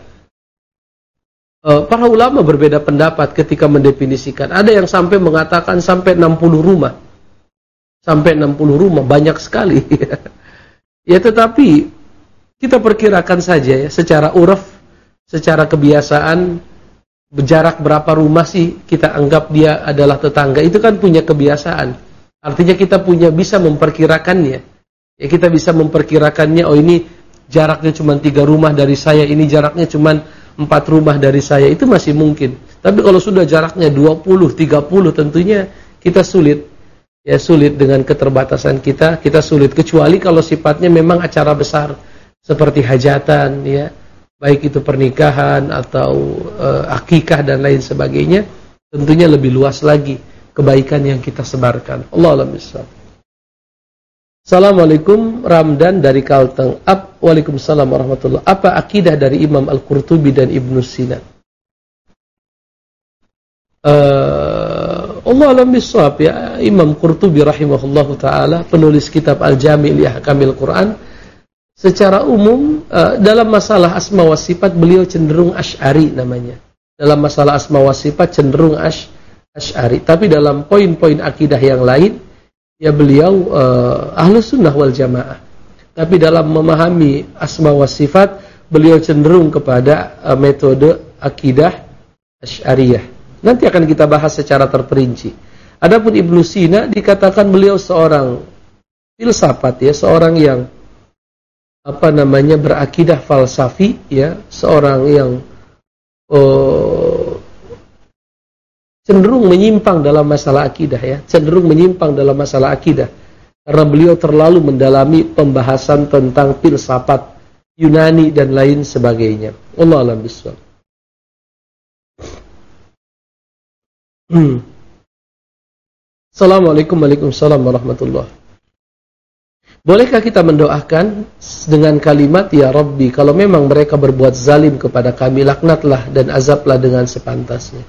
Para ulama berbeda pendapat ketika mendefinisikan. Ada yang sampai mengatakan sampai enam puluh rumah. Sampai enam puluh rumah, banyak sekali. Ya, tetapi kita perkirakan saja ya, secara uraf, secara kebiasaan, jarak berapa rumah sih kita anggap dia adalah tetangga. Itu kan punya kebiasaan. Artinya kita punya bisa memperkirakannya. Ya, kita bisa memperkirakannya, oh ini jaraknya cuma tiga rumah dari saya, ini jaraknya cuma empat rumah dari saya, itu masih mungkin. Tapi kalau sudah jaraknya dua puluh, tiga puluh, tentunya kita sulit. Ya, sulit dengan keterbatasan kita, kita sulit. Kecuali kalau sifatnya memang acara besar, seperti hajatan, ya, baik itu pernikahan atau uh, akikah dan lain sebagainya, tentunya lebih luas lagi kebaikan yang kita sebarkan. Allah a'lam bishawab. Assalamualaikum, Ramdan dari Kalteng. Ap, Waalaikumsalam warahmatullahi wabarakatuh. Apa akidah dari Imam Al-Qurtubi dan Ibnu Sina? Uh, Allah a'lam bishawab ya. Imam Qurtubi rahimahullahu taala, penulis kitab Al-Jami' li Ahkamil Quran, secara umum uh, dalam masalah asma wa sifat beliau cenderung Asy'ari namanya. Dalam masalah asma wa sifat cenderung Ash, Asy'ari. Tapi dalam poin-poin akidah yang lain, ya beliau uh, Ahlus Sunnah wal Jamaah. Tapi dalam memahami asma wa sifat, beliau cenderung kepada uh, metode akidah Asy'ariyah. Nanti akan kita bahas secara terperinci. Adapun Ibnu Sina dikatakan beliau seorang filsafat ya, seorang yang apa namanya berakidah falsafi ya, seorang yang uh, cenderung menyimpang dalam masalah akidah ya, cenderung menyimpang dalam masalah akidah karena beliau terlalu mendalami pembahasan tentang filsafat Yunani dan lain sebagainya. Wallahu a'lam bishawab. Hmm. Assalamualaikum Waalaikumsalam warahmatullahi. Bolehkah kita mendoakan dengan kalimat ya Rabbi, kalau memang mereka berbuat zalim kepada kami, laknatlah dan azablah dengan sepantasnya.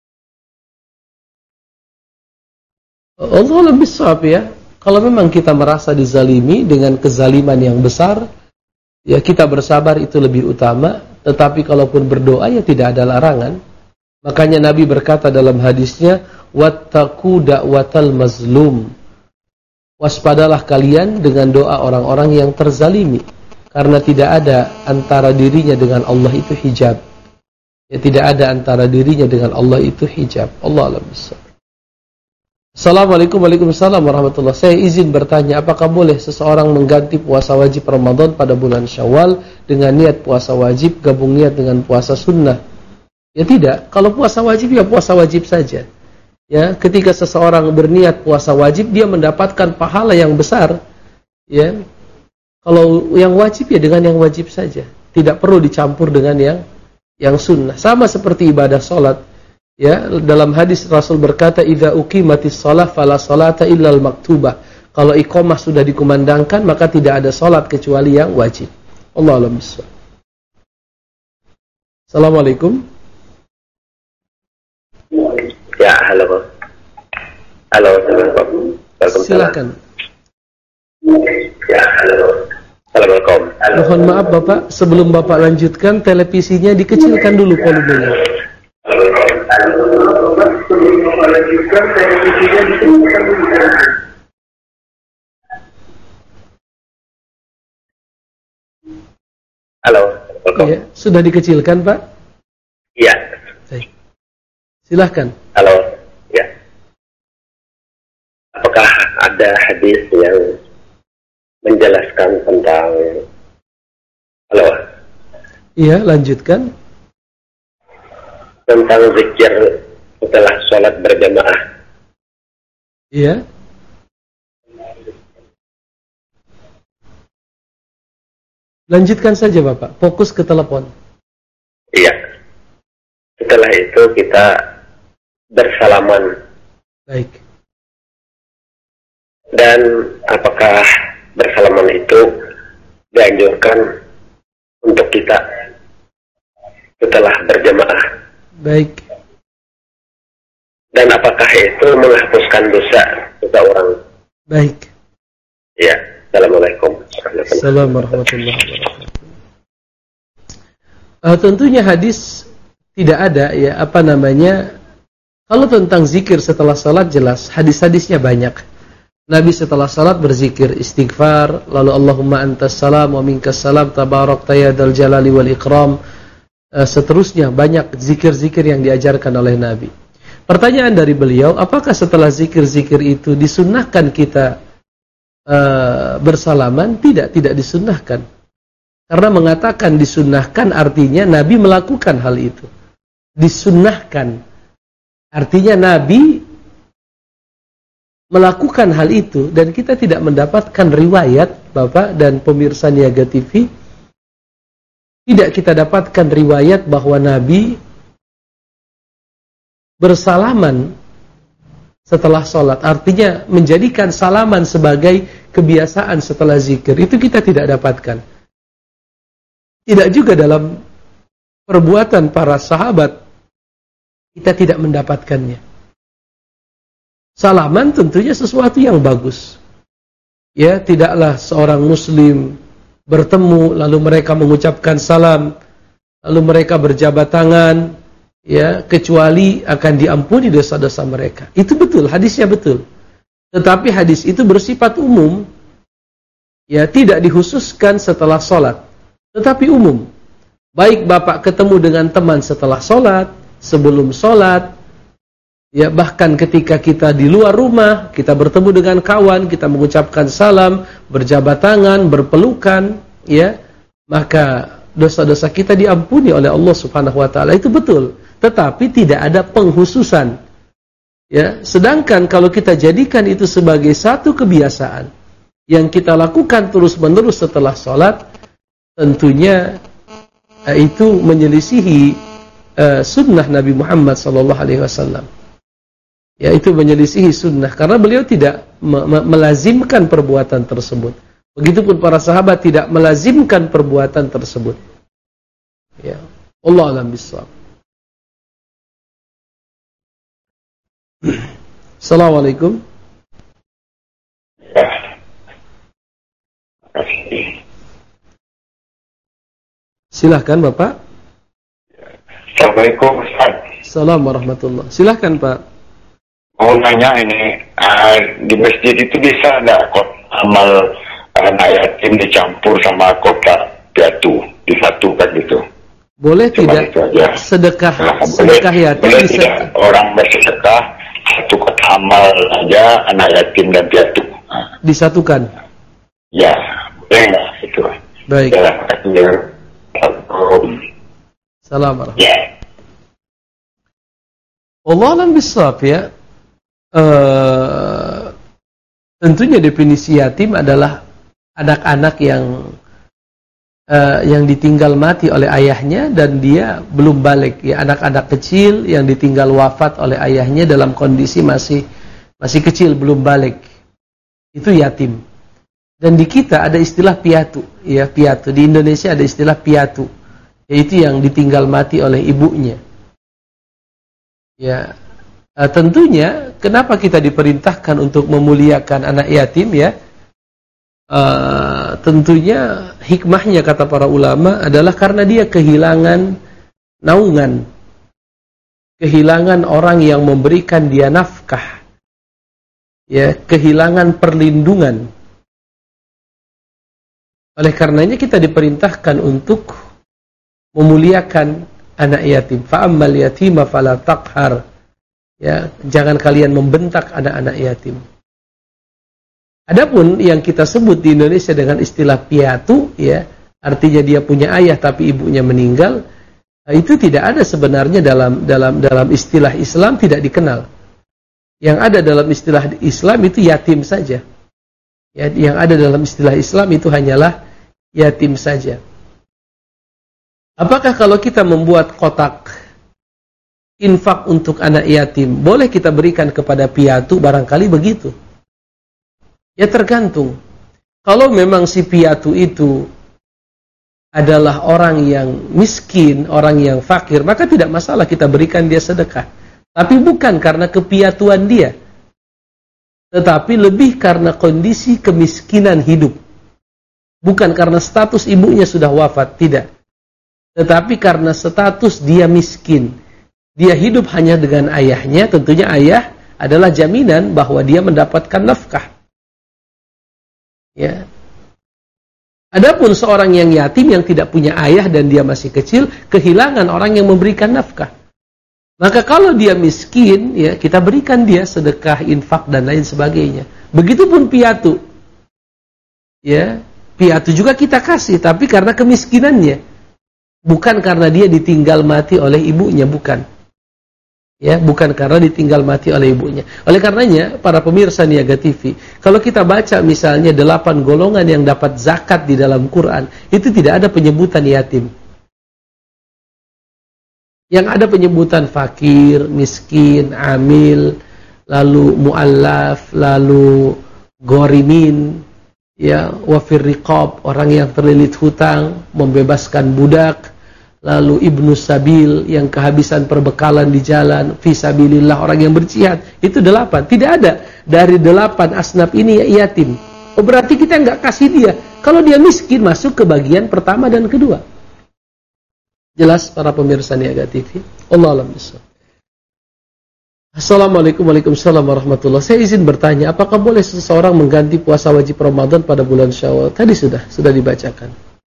Allah lebih sahab ya. Kalau memang kita merasa dizalimi dengan kezaliman yang besar, ya kita bersabar itu lebih utama. Tetapi kalaupun berdoa ya tidak ada larangan. Makanya Nabi berkata dalam hadisnya, wattaqu da'watal mazlum. Waspadalah kalian dengan doa orang-orang yang terzalimi, karena tidak ada antara dirinya dengan Allah itu hijab. Ya, tidak ada antara dirinya dengan Allah itu hijab. Allah a'lam bishawab. Assalamualaikum Waalaikumsalam warahmatullahi wabarakatuh. Saya izin bertanya, apakah boleh seseorang mengganti puasa wajib Ramadan pada bulan Syawal dengan niat puasa wajib gabung niat dengan puasa sunnah Ya tidak. Kalau puasa wajib ya puasa wajib saja. Ya, ketika seseorang berniat puasa wajib dia mendapatkan pahala yang besar. Ya. Kalau yang wajib ya dengan yang wajib saja. Tidak perlu dicampur dengan yang yang sunnah. Sama seperti ibadah salat. Ya, dalam hadis Rasul berkata, "Idza uqimatis shalah fala sholata illal maktubah." Kalau iqamah sudah dikumandangkan maka tidak ada salat kecuali yang wajib. Allahu a'lam bishawab. Assalamualaikum. Ya, halo. Halo, Assalamualaikum. Silakan. Ya, halo. Assalamualaikum. Mohon maaf Bapak, sebelum Bapak lanjutkan, televisinya dikecilkan dulu volumenya. Sebelum Bapak lanjutkan, televisinya dikecilkan dulu. Halo. Ya, sudah dikecilkan Pak? Iya. Silahkan. Halo. Ya. Apakah ada hadis yang menjelaskan tentang halo? Iya, lanjutkan. Tentang zikir setelah sholat berjamaah. Iya. Lanjutkan saja Bapak, fokus ke telepon. Iya. Setelah itu kita bersalaman. Baik. Dan apakah bersalaman itu dianjurkan untuk kita setelah berjamaah? Baik. Dan apakah itu menghapuskan dosa seseorang? Baik. Ya. Assalamualaikum. Assalamualaikum warahmatullahi wabarakatuh. Uh, tentunya hadis tidak ada ya apa namanya. Kalau tentang zikir setelah salat jelas hadis-hadisnya banyak. Nabi setelah salat berzikir istighfar, lalu Allahumma antas salam wa minkas salam tabarakta ya dzal jalali wal ikram. Uh, seterusnya banyak zikir-zikir yang diajarkan oleh Nabi. Pertanyaan dari beliau, apakah setelah zikir-zikir itu disunnahkan kita uh, bersalaman? Tidak, tidak disunnahkan. Karena mengatakan disunnahkan artinya Nabi melakukan hal itu. Disunnahkan artinya Nabi melakukan hal itu dan kita tidak mendapatkan riwayat, Bapak dan pemirsa Niaga T V, tidak kita dapatkan riwayat bahwa Nabi bersalaman setelah sholat. Artinya menjadikan salaman sebagai kebiasaan setelah zikir. Itu kita tidak dapatkan. Tidak juga dalam perbuatan para sahabat kita tidak mendapatkannya. Salaman tentunya sesuatu yang bagus. Ya, tidaklah seorang muslim bertemu lalu mereka mengucapkan salam, lalu mereka berjabat tangan, ya, kecuali akan diampuni dosa-dosa mereka. Itu betul, hadisnya betul. Tetapi hadis itu bersifat umum. Ya, tidak dikhususkan setelah sholat, tetapi umum. Baik Bapak ketemu dengan teman setelah sholat, sebelum sholat, ya, bahkan ketika kita di luar rumah, kita bertemu dengan kawan, kita mengucapkan salam, berjabat tangan, berpelukan, ya, maka dosa-dosa kita diampuni oleh Allah Subhanahu wa taala. Itu betul, tetapi tidak ada penghususan. Ya, sedangkan kalau kita jadikan itu sebagai satu kebiasaan yang kita lakukan terus-menerus setelah sholat, tentunya uh, itu menyelisihi uh, sunnah Nabi Muhammad sallallahu alaihi wasallam. Ya, itu menyelisihi sunnah karena beliau tidak me me melazimkan perbuatan tersebut. Begitupun para sahabat tidak melazimkan perbuatan tersebut. Ya, Allah a'lam bishawab. Assalamualaikum. Silahkan Bapak. Assalamualaikum Ustaz. Assalamualaikum warahmatullahi. Silahkan Pak. Mau nanya ini, uh, di masjid itu bisa ada kot amal anak yatim dicampur sama kotak piatu disatukan gitu? Boleh Cuma tidak sedekah nah, sedekah boleh, yatim boleh bisa tidak orang bersedekah satu kotak amal aja anak yatim dan piatu? Nah, disatukan? ya, boleh nggak itu? Baik. Ya, makasih. Assalamualaikum. Ya. Allah alam bisawab ya. Uh, tentunya definisi yatim adalah anak-anak yang uh, yang ditinggal mati oleh ayahnya dan dia belum balik. Ya, anak-anak kecil yang ditinggal wafat oleh ayahnya dalam kondisi masih masih kecil, belum balik. Itu yatim. Dan di kita ada istilah piatu, ya piatu. Di Indonesia ada istilah piatu, yaitu yang ditinggal mati oleh ibunya. Ya, uh, tentunya kenapa kita diperintahkan untuk memuliakan anak yatim ya? Uh, tentunya hikmahnya kata para ulama adalah karena dia kehilangan naungan, kehilangan orang yang memberikan dia nafkah, ya, kehilangan perlindungan. Oleh karenanya kita diperintahkan untuk memuliakan anak yatim. Fa'ammal yatima fala taqhar. Ya, jangan kalian membentak anak-anak yatim. Adapun yang kita sebut di Indonesia dengan istilah piatu, ya, artinya dia punya ayah tapi ibunya meninggal, itu tidak ada sebenarnya dalam dalam dalam istilah Islam, tidak dikenal. Yang ada dalam istilah Islam itu yatim saja. Ya, yang ada dalam istilah Islam itu hanyalah yatim saja. Apakah kalau kita membuat kotak infak untuk anak yatim, boleh kita berikan kepada piatu? Barangkali begitu. Ya tergantung. Kalau memang si piatu itu adalah orang yang miskin, orang yang fakir, maka tidak masalah kita berikan dia sedekah. Tapi bukan karena kepiatuan dia, tetapi lebih karena kondisi kemiskinan hidup. Bukan karena status ibunya sudah wafat, tidak. Tetapi karena status dia miskin. Dia hidup hanya dengan ayahnya, tentunya ayah adalah jaminan bahwa dia mendapatkan nafkah. Ya. Adapun seorang yang yatim yang tidak punya ayah dan dia masih kecil, kehilangan orang yang memberikan nafkah. Maka kalau dia miskin, ya kita berikan dia sedekah, infak dan lain sebagainya. Begitupun piatu. Ya, piatu juga kita kasih, tapi karena kemiskinannya. Bukan karena dia ditinggal mati oleh ibunya, bukan. Ya, bukan karena ditinggal mati oleh ibunya. Oleh karenanya, para pemirsa Niaga T V, kalau kita baca misalnya delapan golongan yang dapat zakat di dalam Quran, itu tidak ada penyebutan yatim. Yang ada penyebutan fakir, miskin, amil, lalu mu'allaf, lalu gorimin, ya, wafir riqab, orang yang terlilit hutang, membebaskan budak, lalu ibnu sabil, yang kehabisan perbekalan di jalan, fisabilillah, orang yang berjihad. Itu delapan. Tidak ada dari delapan asnaf ini yatim. Oh, berarti kita nggak kasih dia. Kalau dia miskin, masuk ke bagian pertama dan kedua. Jelas para pemirsa Niaga T V? Allah alam bisawab. Assalamualaikum Waalaikumsalam warahmatullahi. Saya izin bertanya, apakah boleh seseorang mengganti puasa wajib Ramadan pada bulan Syawal? Tadi sudah, sudah dibacakan.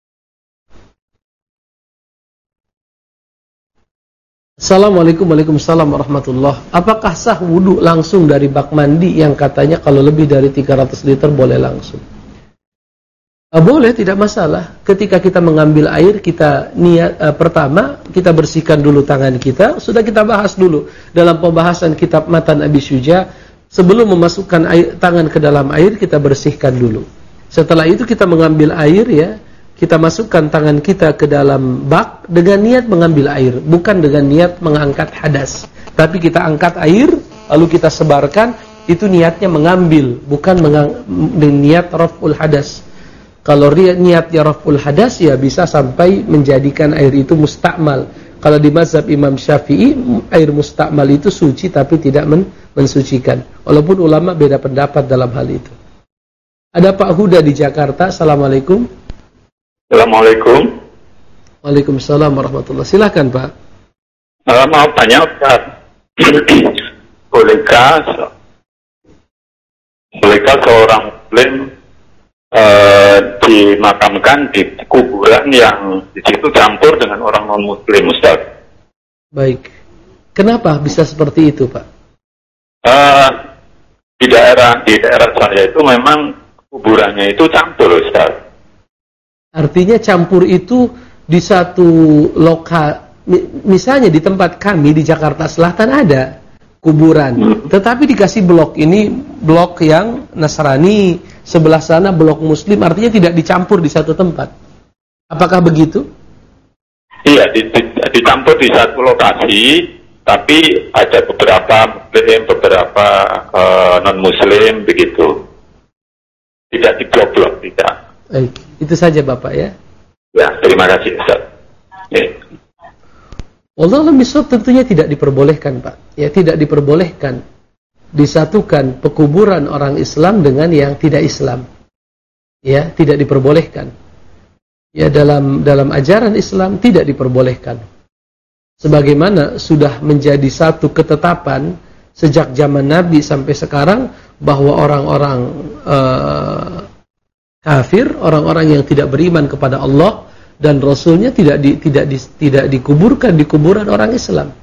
Assalamualaikum Waalaikumsalam warahmatullahi. Apakah sah wudu langsung dari bak mandi yang katanya kalau lebih dari tiga ratus liter boleh langsung? Uh, boleh, tidak masalah. Ketika kita mengambil air, kita niat uh, pertama kita bersihkan dulu tangan kita. Sudah kita bahas dulu dalam pembahasan kitab Matan Abi Syuja, sebelum memasukkan air, tangan ke dalam air kita bersihkan dulu. Setelah itu kita mengambil air, ya, kita masukkan tangan kita ke dalam bak dengan niat mengambil air, bukan dengan niat mengangkat hadas. Tapi kita angkat air lalu kita sebarkan, itu niatnya mengambil, bukan mengang- dengan niat raf'ul hadas. Kalau niatnya raf'ul hadas, ya bisa sampai menjadikan air itu mustakmal. Kalau di mazhab Imam Syafi'i, air mustakmal itu suci tapi tidak men mensucikan. Walaupun ulama beda pendapat dalam hal itu. Ada Pak Huda di Jakarta. Assalamualaikum. Assalamualaikum. Waalaikumsalam warahmatullahi. Silakan Pak. Uh, mau tanya Pak, bolehkah bolehkah seorang muslim Uh, dimakamkan di kuburan yang di situ campur dengan orang non muslim, Ustaz? Baik. Kenapa bisa seperti itu, Pak? Uh, di daerah di daerah saya itu memang kuburannya itu campur, Ustaz. Artinya campur itu di satu loka misalnya di tempat kami di Jakarta Selatan ada kuburan, tetapi dikasih blok, ini blok yang Nasrani, sebelah sana blok Muslim, artinya tidak dicampur di satu tempat. Apakah begitu? Iya, dicampur di satu lokasi, tapi ada beberapa Muslim, beberapa uh, non-Muslim, begitu. Tidak di blok-blok, tidak. Baik, itu saja Bapak ya. Ya, terima kasih Ustaz. Ya. Wallahu a'lam bishawab, tentunya tidak diperbolehkan Pak. Ya, tidak diperbolehkan disatukan pekuburan orang Islam dengan yang tidak Islam. Ya, tidak diperbolehkan. Ya, dalam dalam ajaran Islam tidak diperbolehkan. Sebagaimana sudah menjadi satu ketetapan sejak zaman Nabi sampai sekarang bahwa orang-orang uh, kafir, orang-orang yang tidak beriman kepada Allah dan Rasulnya tidak di, tidak di, tidak dikuburkan di kuburan orang Islam.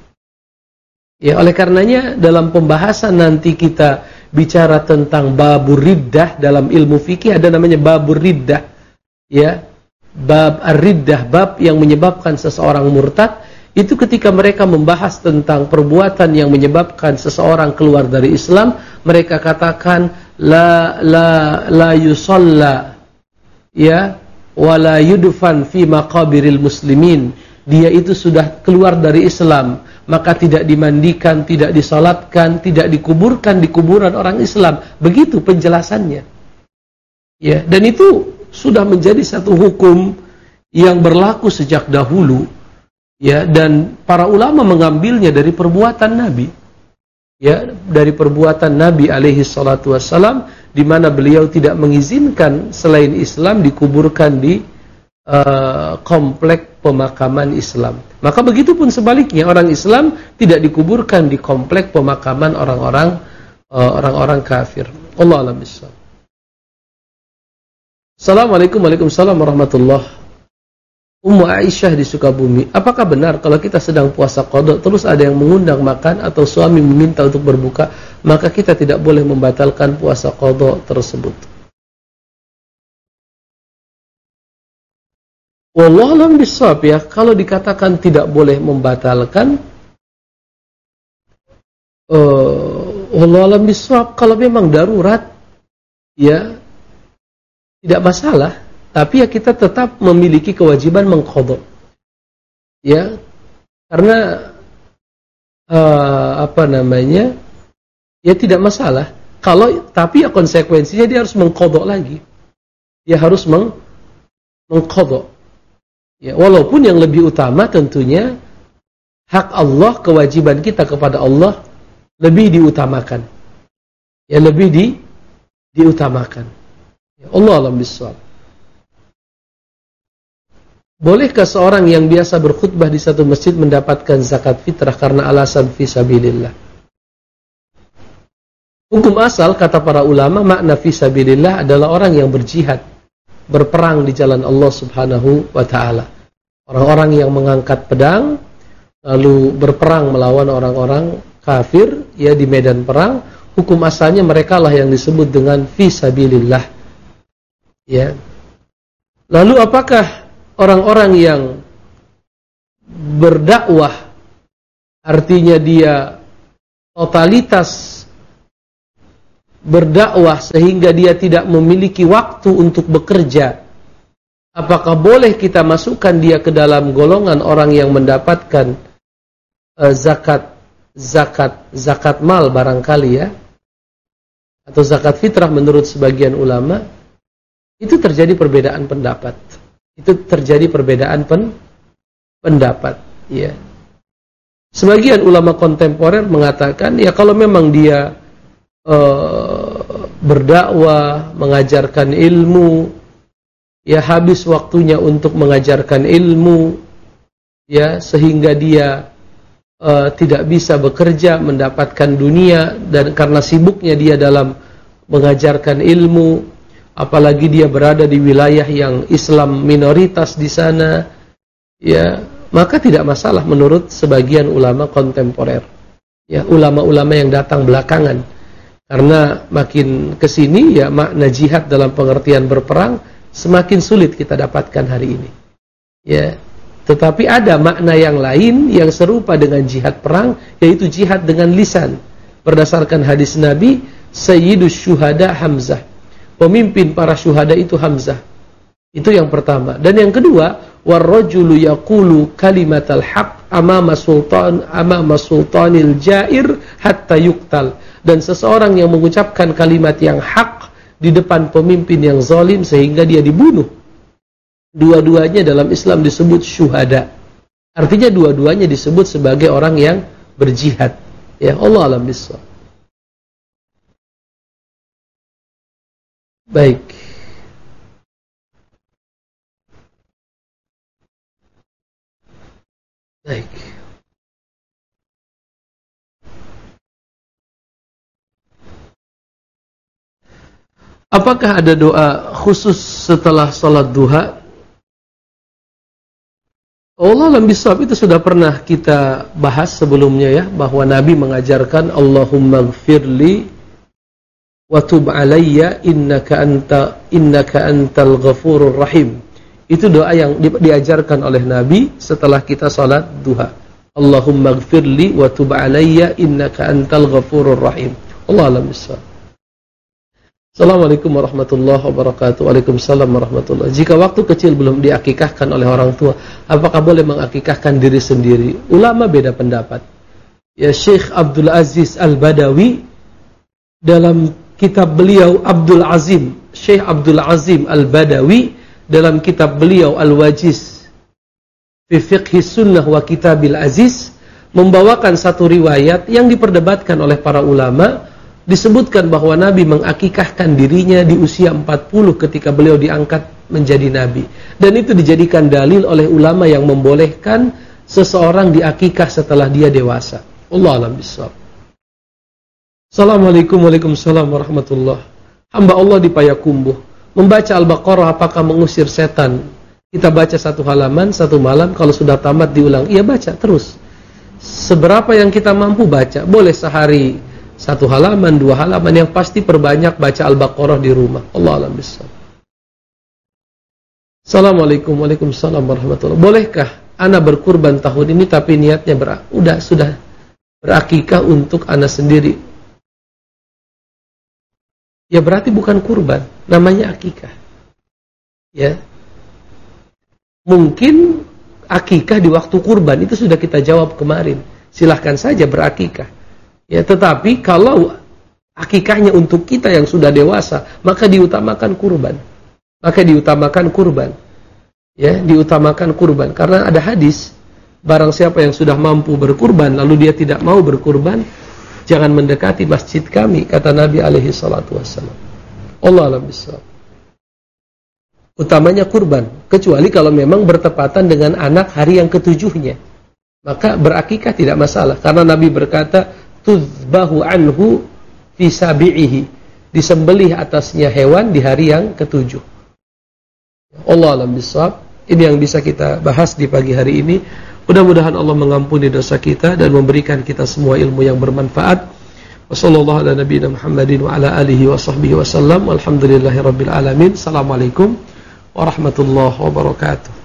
Ya, oleh karenanya dalam pembahasan nanti kita bicara tentang babur riddah dalam ilmu fikih, ada namanya babur riddah. Ya, bab ar-riddah, bab yang menyebabkan seseorang murtad, itu ketika mereka membahas tentang perbuatan yang menyebabkan seseorang keluar dari Islam, mereka katakan la la la yusalla, ya, wala yudfan fi maqabiril muslimin. Dia itu sudah keluar dari Islam, maka tidak dimandikan, tidak disalatkan, tidak dikuburkan di kuburan orang Islam. Begitu penjelasannya. Ya, dan itu sudah menjadi satu hukum yang berlaku sejak dahulu. Ya, dan para ulama mengambilnya dari perbuatan Nabi. Ya, dari perbuatan Nabi alaihi salatu wassalam, di mana beliau tidak mengizinkan selain Islam dikuburkan di uh, komplek pemakaman Islam. Maka begitu pun sebaliknya, orang Islam tidak dikuburkan di komplek pemakaman orang-orang uh, orang-orang kafir. Allahu a'lam bishawab. Assalamualaikum Waalaikumsalam warahmatullahi. Ummu Aisyah di Sukabumi, apakah benar kalau kita sedang puasa qada terus ada yang mengundang makan atau suami meminta untuk berbuka, maka kita tidak boleh membatalkan puasa qada tersebut? Wallahu a'lam bishawab, ya, kalau dikatakan tidak boleh membatalkan, uh, wallahu a'lam bishawab, kalau memang darurat, ya, tidak masalah. Tapi ya kita tetap memiliki kewajiban mengqadha. Ya, karena uh, apa namanya? Ya tidak masalah. Kalau tapi ya konsekuensinya dia harus mengqadha lagi. Dia harus meng mengqadha. Ya, walaupun yang lebih utama tentunya hak Allah, kewajiban kita kepada Allah lebih diutamakan. Ya, lebih di diutamakan. Ya, Allah a'lam bishawab. Bolehkah seorang yang biasa berkhutbah di satu masjid mendapatkan zakat fitrah karena alasan fisabilillah? Hukum asal kata para ulama, makna fisabilillah adalah orang yang berjihad, berperang di jalan Allah Subhanahu wa taala. Orang-orang yang mengangkat pedang lalu berperang melawan orang-orang kafir, ya, di medan perang, hukum asalnya mereka lah yang disebut dengan fisabilillah. Ya. Lalu apakah orang-orang yang berdakwah, artinya dia totalitas berdakwah sehingga dia tidak memiliki waktu untuk bekerja, apakah boleh kita masukkan dia ke dalam golongan orang yang mendapatkan uh, zakat zakat zakat mal barangkali, ya, atau zakat fitrah menurut sebagian ulama? Itu terjadi perbedaan pendapat. Itu terjadi perbedaan pen, pendapat, ya. Sebagian ulama kontemporer mengatakan, ya, kalau memang dia uh, berdakwah, mengajarkan ilmu, ya, habis waktunya untuk mengajarkan ilmu, ya, sehingga dia uh, tidak bisa bekerja mendapatkan dunia, dan karena sibuknya dia dalam mengajarkan ilmu, apalagi dia berada di wilayah yang Islam minoritas di sana, ya, maka tidak masalah menurut sebagian ulama kontemporer, ya, ulama-ulama yang datang belakangan. Karena makin kesini, ya, makna jihad dalam pengertian berperang semakin sulit kita dapatkan hari ini, ya. Tetapi ada makna yang lain yang serupa dengan jihad perang, yaitu jihad dengan lisan. Berdasarkan hadis Nabi, Sayyidus Syuhada Hamzah. Pemimpin para syuhada itu Hamzah. Itu yang pertama. Dan yang kedua, warrajulu yaqulu kalimatal haq amama sultan amama sultanil jair hatta yuqtal. Dan seseorang yang mengucapkan kalimat yang hak di depan pemimpin yang zalim sehingga dia dibunuh. Dua-duanya dalam Islam disebut syuhada. Artinya dua-duanya disebut sebagai orang yang berjihad. Ya, Allah alam bissawab. Baik. Baik. Apakah ada doa khusus setelah salat duha? Allah alam bissawab, itu sudah pernah kita bahas sebelumnya ya, bahwa Nabi mengajarkan Allahumma gfirli wa tub alayya innaka anta innaka antal ghafurur rahim. Itu doa yang di, diajarkan oleh Nabi setelah kita salat duha. Allahumma gfirli wa tub alayya innaka antal ghafurur rahim. Allah alam bissawab. Assalamualaikum warahmatullahi wabarakatuh. Waalaikumsalam warahmatullahi. Jika waktu kecil belum diakikahkan oleh orang tua, apakah boleh mengakikahkan diri sendiri? Ulama beda pendapat. Ya, Syekh Abdul Aziz Al-Badawi dalam kitab beliau Abdul Azim, Syekh Abdul Azim Al-Badawi dalam kitab beliau Al-Wajiz fi Fiqhi Sunnah wa Kitabil Aziz membawakan satu riwayat yang diperdebatkan oleh para ulama. Disebutkan bahwa Nabi mengakikahkan dirinya di usia empat puluh ketika beliau diangkat menjadi Nabi. Dan itu dijadikan dalil oleh ulama yang membolehkan seseorang diakikah setelah dia dewasa. Allah alam bissawab. Assalamualaikum waalaikumsalam warahmatullahi. Hamba Allah di Payakumbuh membaca Al-Baqarah apakah mengusir setan? Kita baca satu halaman satu malam, kalau sudah tamat diulang. Iya, baca terus. Seberapa yang kita mampu baca. Boleh sehari satu halaman, dua halaman, yang pasti perbanyak baca Al-Baqarah di rumah. Allah alam bissawab. Assalamualaikum waalaikumsalam warahmatullahi. Bolehkah ana berkurban tahun ini tapi niatnya ber udah sudah berakikah untuk ana sendiri? Ya berarti bukan kurban, namanya akikah. Ya. Mungkin akikah di waktu kurban itu sudah kita jawab kemarin. Silahkan saja berakikah. Ya, tetapi kalau akikahnya untuk kita yang sudah dewasa, maka diutamakan kurban. Maka diutamakan kurban. Ya, diutamakan kurban. Karena ada hadis, barang siapa yang sudah mampu berkurban, lalu dia tidak mau berkurban, jangan mendekati masjid kami, kata Nabi alaihi salatu wassalam. Allah alam bissawab. Utamanya kurban, kecuali kalau memang bertepatan dengan anak hari yang ketujuhnya. Maka berakikah tidak masalah. Karena Nabi berkata, tuzbahu anhu fi sabi'ihi, disembelih atasnya hewan di hari yang ketujuh. Allah alam bissawab. Ini yang bisa kita bahas di pagi hari ini. Mudah-mudahan Allah mengampuni dosa kita dan memberikan kita semua ilmu yang bermanfaat. Wassallallahu ala nabiyina Muhammadin wa ala alihi wa sahbihi wasallam. Walhamdulillahirabbil alamin. Assalamualaikum warahmatullahi wabarakatuh.